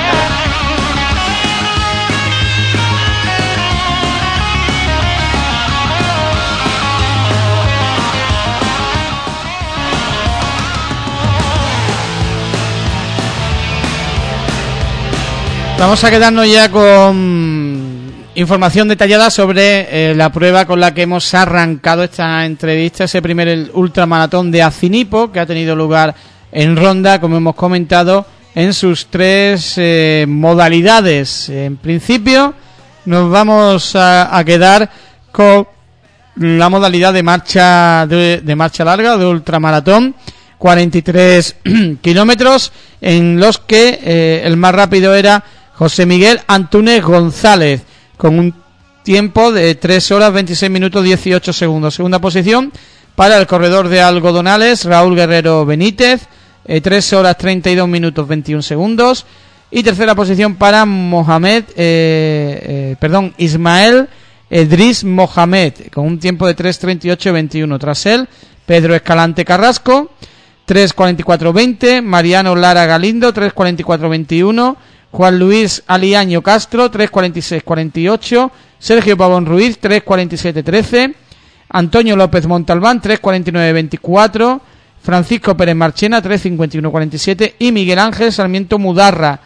vamos a quedarnos ya con información detallada sobre la prueba con la que hemos arrancado esta entrevista, ese primer ultramaratón de Acinipo, que ha tenido lugar en Ronda, como hemos comentado, en sus 3 modalidades. En principio nos vamos a quedar con la modalidad de marcha larga, de ultramaratón, 43 kilómetros, en los que el más rápido era José Miguel Antúnez González, con un tiempo de 3 horas 26 minutos 18 segundos. Segunda posición para el corredor de Algodonales, Raúl Guerrero Benítez, 3 horas 32 minutos 21 segundos. Y tercera posición para Ismael Edris Mohamed, con un tiempo de 3:38:21. Tras él, Pedro Escalante Carrasco, 3:44:20. Mariano Lara Galindo, 3:44:21. Juan Luis Aliaño Castro, 3:46:48. Sergio Pavón Ruiz, 3:47:13. Antonio López Montalbán, 3:49:24. Francisco Pérez Marchena, 3:51:47. Y Miguel Ángel Sarmiento Mudarra,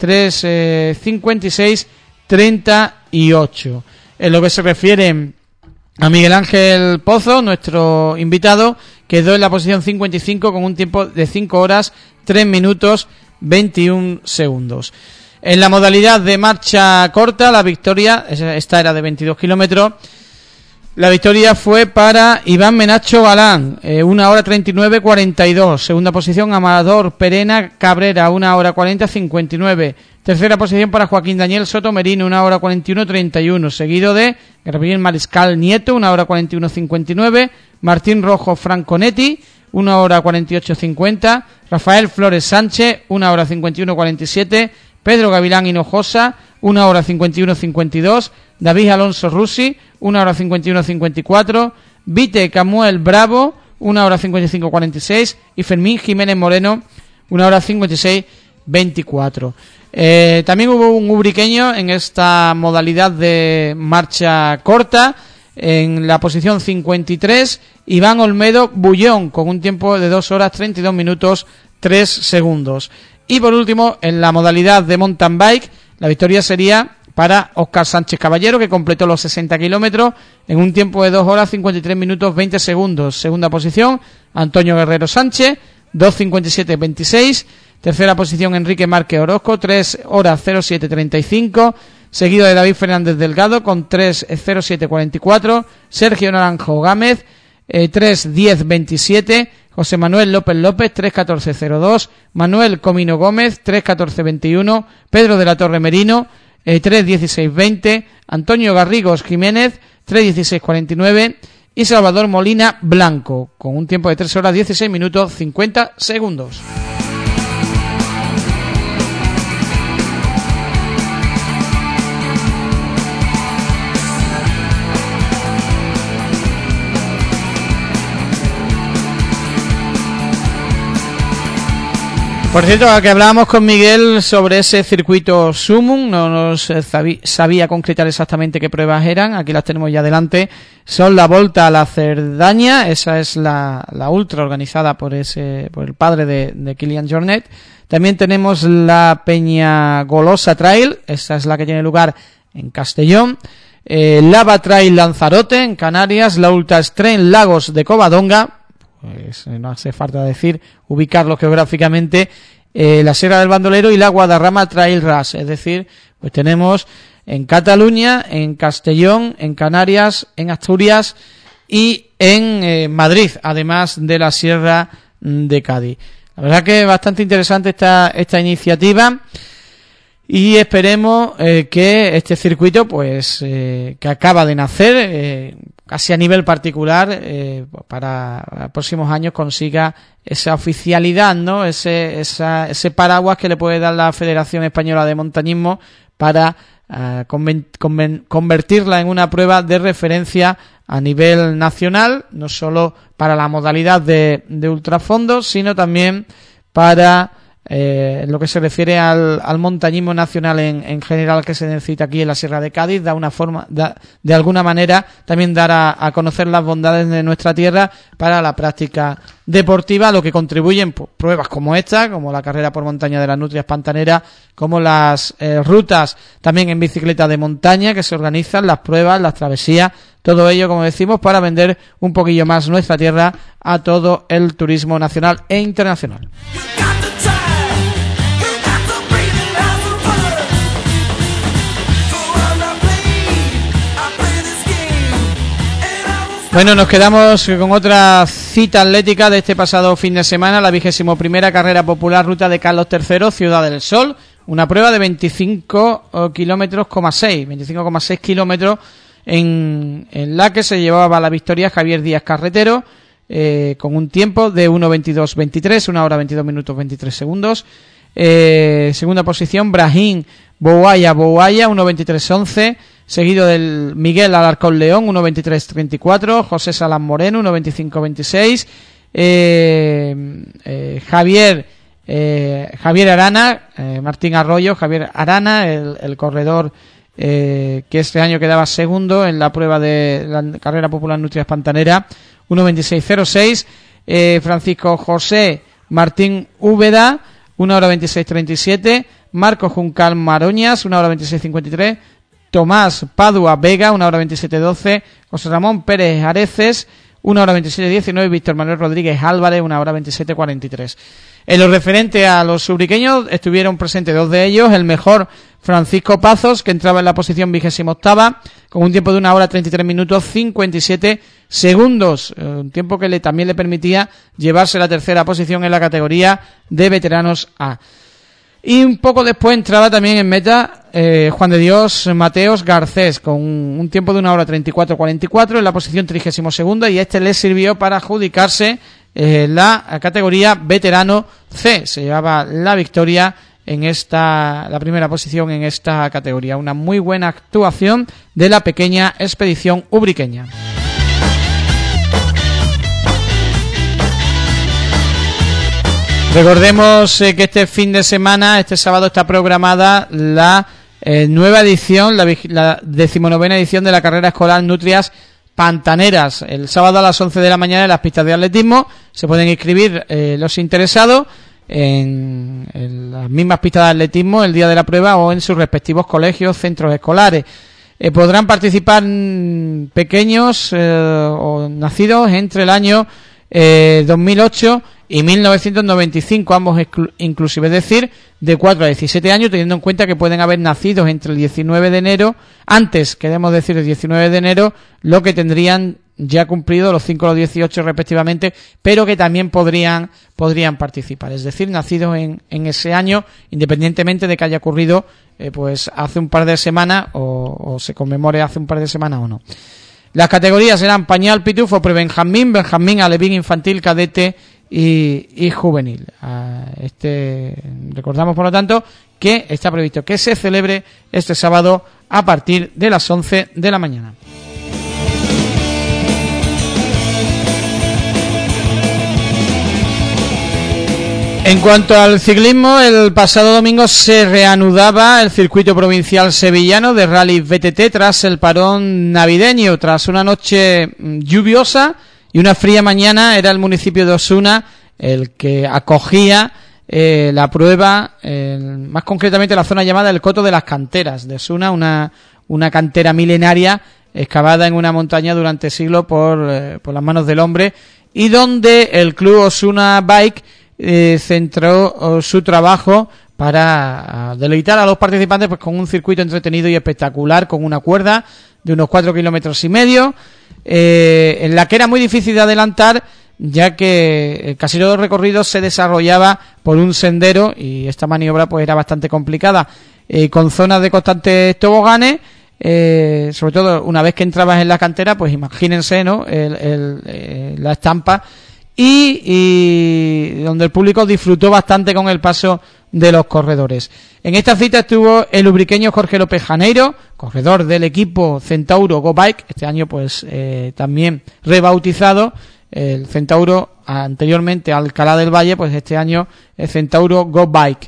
3:56:38. En lo que se refiere a Miguel Ángel Pozo, nuestro invitado, quedó en la posición 55 con un tiempo de 5 horas 3 minutos 21 segundos. En la modalidad de marcha corta, la victoria, esta era de 22 kilómetros, la victoria fue para Iván Menacho Galán, 1 hora 39:42. Segunda posición, Amador Perena Cabrera, 1 hora 40:59. Tercera posición para Joaquín Daniel Soto Merino, 1 hora 41:31. Seguido de Gabriel Mariscal Nieto, 1 hora 41:59. Martín Rojo Franconetti, 1 hora 48:50. Rafael Flores Sánchez, 1 hora 51:47. Pedro Gavilán Hinojosa, 1 hora 51:52. David Alonso Rusi, 1 hora 51:54. Vite Camuel Bravo, 1 hora 55:46. Y Fermín Jiménez Moreno, 1 hora 56:24. También hubo un ubriqueño en esta modalidad de marcha corta. En la posición 53, Iván Olmedo Bullón, con un tiempo de 2 horas 32 minutos 3 segundos. Y por último, en la modalidad de mountain bike, la victoria sería para Óscar Sánchez Caballero, que completó los 60 kilómetros en un tiempo de 2 horas 53 minutos 20 segundos. Segunda posición, Antonio Guerrero Sánchez, 2:57:26. Tercera posición, Enrique Márquez Orozco, 3 horas 07:35. Seguido de David Fernández Delgado con 3:07:44. Sergio Naranjo Gámez, 3:10:27. José Manuel López López, 3:14:02. Manuel Comino Gómez, 3:14:21. Pedro de la Torre Merino, 3:16:20. Antonio Garrigos Jiménez, 3:16:49. Y Salvador Molina Blanco, con un tiempo de 3 horas 16 minutos 50 segundos. Por cierto, que hablábamos con Miguel sobre ese circuito Sumum, no nos sabía concretar exactamente qué pruebas eran, aquí las tenemos ya delante. Son la Volta a la Cerdaña, esa es la ultra organizada por el padre de Kilian Jornet. También tenemos la Peña Golosa Trail, esa es la que tiene lugar en Castellón. Lava Trail Lanzarote en Canarias, la Ultra Extreme Lagos de Covadonga, pues no hace falta decir, ubicarlo geográficamente, la Sierra del Bandolero y la Guadarrama Trail Rush, es decir, pues tenemos en Cataluña, en Castellón, en Canarias, en Asturias y en Madrid, además de la Sierra de Cádiz. La verdad que es bastante interesante esta iniciativa y esperemos que este circuito, pues que acaba de nacer, casi a nivel particular, para próximos años consiga esa oficialidad, ¿no? Ese paraguas que le puede dar la Federación Española de Montañismo para convertirla en una prueba de referencia a nivel nacional, no solo para la modalidad de ultrafondo, sino también para lo que se refiere al montañismo nacional en general que se necesita aquí en la Sierra de Cádiz. De alguna manera también dar a conocer las bondades de nuestra tierra para la práctica deportiva, lo que contribuyen pruebas como esta, como la carrera por montaña de las Nutrias Pantaneras, como las rutas también en bicicleta de montaña que se organizan, las pruebas, las travesías, todo ello, como decimos, para vender un poquillo más nuestra tierra a todo el turismo nacional e internacional. Bueno, nos quedamos con otra cita atlética de este pasado fin de semana, la 21ª carrera popular Ruta de Carlos III, Ciudad del Sol, una prueba de 25,6 kilómetros en la que se llevaba la victoria Javier Díaz Carretero, con un tiempo de 1:22:23, 1 hora 22 minutos 23 segundos. Segunda posición, Brahim Bouaya, 1:23:11, seguido del Miguel Alarcón León, 1:23:34, José Salán Moreno, 1:25:26, Javier Arana, Martín Arroyo, Javier Arana, el corredor que este año quedaba segundo en la prueba de la carrera popular Nutrias Pantanera, 1:26:06, Francisco José Martín Úbeda, 1 hora 26:37, Marcos Juncal Maroñas, 1 hora 26:53, Tomás Padua Vega, 1 hora 27:12, José Ramón Pérez Areces, 1 hora 27:19, Víctor Manuel Rodríguez Álvarez, 1 hora 27:43. En lo referente a los ubriqueños estuvieron presentes dos de ellos, el mejor Francisco Pazos, que entraba en la posición 28ª, con un tiempo de 1 hora 33 minutos 57 segundos, un tiempo que también le permitía llevarse la tercera posición en la categoría de veteranos A. Y un poco después entraba también en meta Juan de Dios Mateos Garcés, con un tiempo de 1 hora 34:44 en la posición 32ª, y este le sirvió para adjudicarse la categoría veterano C. Se llevaba la victoria en la primera posición en esta categoría. Una muy buena actuación de la pequeña expedición ubriqueña. Recordemos que este fin de semana, este sábado, está programada la nueva edición, la 19ª edición de la carrera escolar Nutrias Pantaneras. El sábado a las 11 de la mañana en las pistas de atletismo se pueden inscribir los interesados en las mismas pistas de atletismo el día de la prueba o en sus respectivos colegios, centros escolares. Podrán participar pequeños o nacidos entre el año 2008 y 1995, ambos inclusive, es decir, de 4 a 17 años, teniendo en cuenta que pueden haber nacido entre el 19 de enero, antes, queremos decir, el 19 de enero, lo que tendrían ya cumplido los 5 o los 18 respectivamente, pero que también podrían participar, es decir, nacidos en ese año, independientemente de que haya ocurrido pues hace un par de semanas o se conmemore hace un par de semanas o no. Las categorías serán pañal, pitufo, prebenjamín, benjamín, alevín, infantil, cadete y juvenil. Recordamos, por lo tanto, que está previsto que se celebre este sábado a partir de las 11 de la mañana. En cuanto al ciclismo, el pasado domingo se reanudaba el circuito provincial sevillano de Rally VTT tras el parón navideño. Tras una noche lluviosa y una fría mañana, era el municipio de Osuna el que acogía la prueba, más concretamente la zona llamada el Coto de las Canteras de Osuna, una cantera milenaria excavada en una montaña durante siglos por las manos del hombre, y donde el club Osuna Bike centró su trabajo para deleitar a los participantes pues con un circuito entretenido y espectacular, con una cuerda de unos 4,5 kilómetros, en la que era muy difícil de adelantar, ya que casi todo el recorrido se desarrollaba por un sendero y esta maniobra pues era bastante complicada, con zonas de constantes toboganes, sobre todo una vez que entrabas en la cantera, pues imagínense, ¿no? La estampa, y donde el público disfrutó bastante con el paso de los corredores. En esta cita estuvo el ubriqueño Jorge López Janeiro, corredor del equipo Centauro Go Bike, este año pues también rebautizado, el Centauro, anteriormente Alcalá del Valle, pues este año el Centauro Go Bike.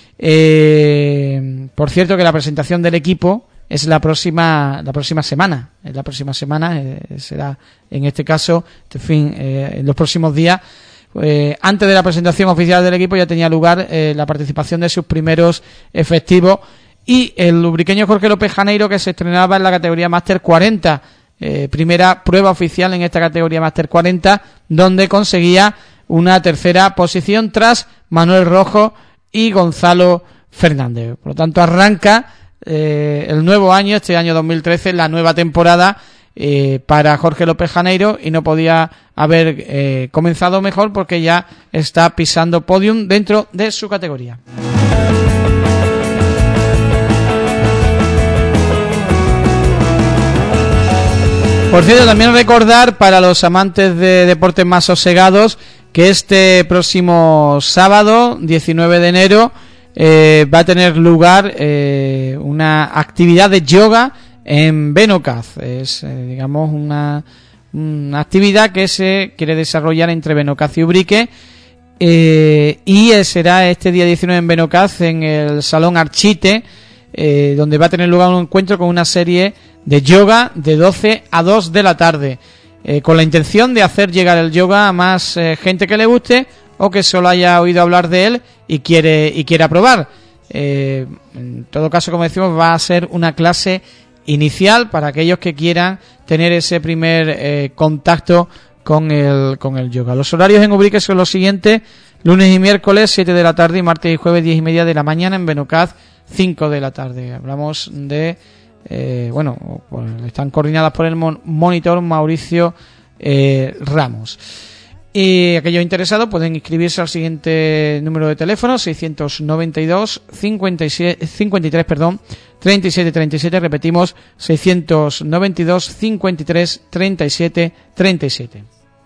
Por cierto, que la presentación del equipo es la próxima semana. La próxima semana será, en este caso, en los próximos días. Antes de la presentación oficial del equipo ya tenía lugar la participación de sus primeros efectivos, y el ubriqueño Jorge López Janeiro, que se estrenaba en la categoría Máster 40, primera prueba oficial en esta categoría Máster 40, donde conseguía una tercera posición tras Manuel Rojo y Gonzalo Fernández. Por lo tanto, arranca el nuevo año, este año 2013, la nueva temporada para Jorge López Janeiro, y no podía haber comenzado mejor porque ya está pisando podium dentro de su categoría. Por cierto, también recordar para los amantes de deportes más sosegados que este próximo sábado, 19 de enero, va a tener lugar una actividad de yoga en Benocaz. Es, digamos, una actividad que se quiere desarrollar entre Benocaz y Ubrique, y será este día 19 en Benocaz, en el Salón Archite, donde va a tener lugar un encuentro con una serie de yoga de 12 a 2 de la tarde, con la intención de hacer llegar el yoga a más gente que le guste o que solo haya oído hablar de él y quiera probar. En todo caso, como decimos, va a ser una clase inicial para aquellos que quieran tener ese primer contacto con el yoga. Los horarios en Ubrique son los siguientes: lunes y miércoles 7 de la tarde y martes y jueves 10 y media de la mañana, en Benocaz 5 de la tarde. Hablamos de están coordinadas por el monitor Mauricio Ramos. Y aquellos interesados pueden inscribirse al siguiente número de teléfono: 692 53 37 37. Repetimos, 692 53 37 37.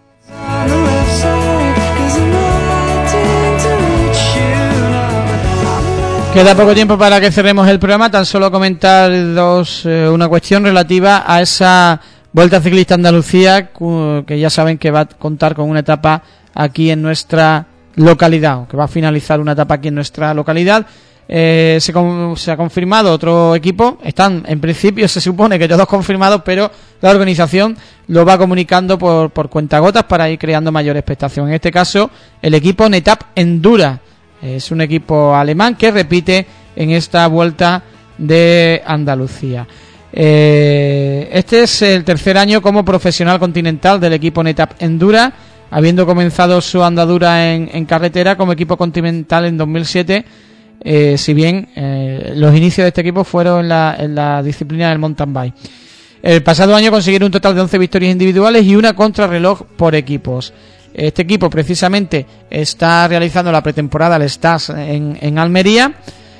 Queda poco tiempo para que cerremos el programa. Tan solo comentar una cuestión relativa a esa Vuelta Ciclista Andalucía, que ya saben que va a contar con una etapa aquí en nuestra localidad, que va a finalizar una etapa aquí en nuestra localidad. Se ha confirmado otro equipo. Están, en principio, se supone que todos confirmados, pero la organización lo va comunicando por cuentagotas para ir creando mayor expectación. En este caso, el equipo Netap Endura. Es un equipo alemán que repite en esta Vuelta de Andalucía. Este es el tercer año como profesional continental del equipo Netap Endura, habiendo comenzado su andadura en carretera como equipo continental en 2007, si bien los inicios de este equipo fueron en la disciplina del mountain bike. El pasado año consiguieron un total de 11 victorias individuales y una contrarreloj por equipos. Este equipo precisamente está realizando la pretemporada al STAS en Almería,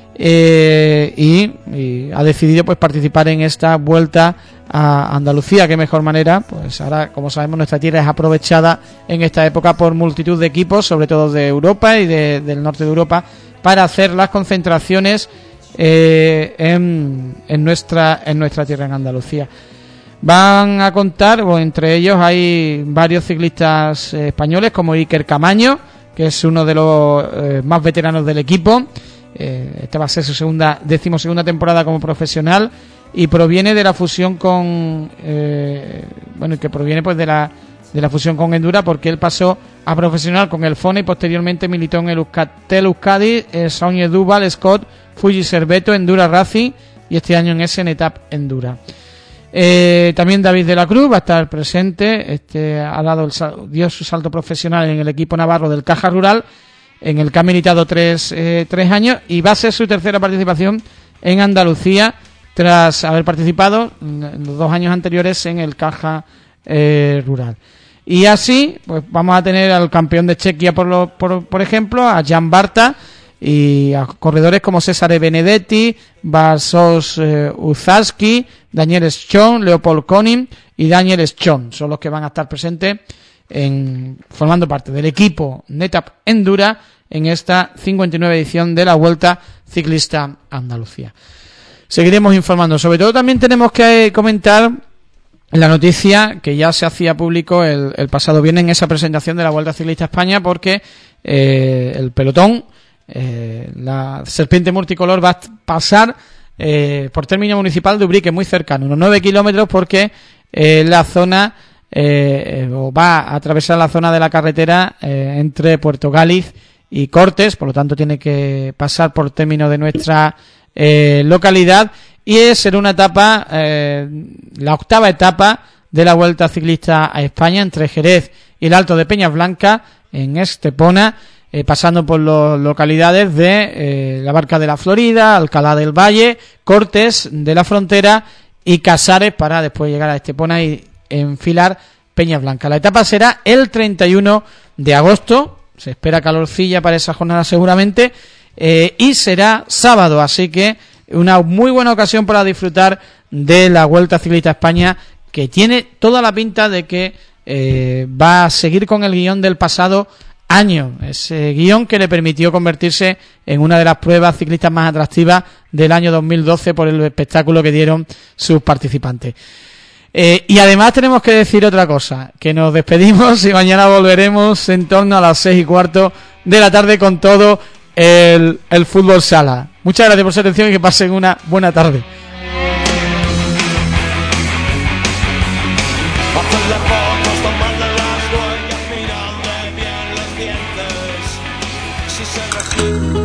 y ha decidido pues participar en esta Vuelta a Andalucía. Qué mejor manera, pues ahora, como sabemos, nuestra tierra es aprovechada en esta época por multitud de equipos, sobre todo de Europa y del norte de Europa, para hacer las concentraciones en nuestra tierra, en Andalucía. Van a contar, entre ellos hay varios ciclistas españoles, como Iker Camaño, que es uno de los más veteranos del equipo. Esta va a ser su decimosegunda temporada como profesional, y proviene de la fusión que proviene pues de la fusión con Endura, porque él pasó a profesional con el Fone y posteriormente militó en el Euskaltel Euskadi, Soñé Duval, Scott, Fuji Serveto, Endura Racing, y este año en ese Netap Endura. También David de la Cruz va a estar presente. Dio su salto profesional en el equipo navarro del Caja Rural, en el que ha militado tres años, y va a ser su tercera participación en Andalucía, tras haber participado en los 2 años anteriores en el Caja Rural. Y así pues vamos a tener al campeón de Chequia, por ejemplo, a Jan Barta, y a corredores como Cesare Benedetti, Barsos Uzalski, Daniel Schon, Leopold Koning y Daniel Schon. Son los que van a estar presentes formando parte del equipo Netap Endura en esta 59 edición de la Vuelta Ciclista Andalucía. Seguiremos informando. Sobre todo también tenemos que comentar la noticia que ya se hacía público el pasado viernes en esa presentación de la Vuelta Ciclista España, porque el pelotón, la serpiente multicolor, va a pasar por término municipal de Ubrique, muy cercano, unos 9 kilómetros, porque la zona va a atravesar la zona de la carretera entre Puerto Gáliz y Cortes, por lo tanto tiene que pasar por término de nuestra localidad, y será una etapa, la octava etapa de la Vuelta Ciclista a España, entre Jerez y el Alto de Peñas Blancas, en Estepona, pasando por las localidades de La Barca de la Florida, Alcalá del Valle, Cortes de la Frontera y Casares para después llegar a Estepona y enfilar Peñas Blancas. La etapa será el 31 de agosto, se espera calorcilla para esa jornada seguramente, y será sábado, así que una muy buena ocasión para disfrutar de la Vuelta Ciclista a España, que tiene toda la pinta de que va a seguir con el guión del pasado año, ese guión que le permitió convertirse en una de las pruebas ciclistas más atractivas del año 2012 por el espectáculo que dieron sus participantes. Y además tenemos que decir otra cosa, que nos despedimos y mañana volveremos en torno a las 6:15 de la tarde con todo el fútbol sala. Muchas gracias por su atención y que pasen una buena tarde. Si se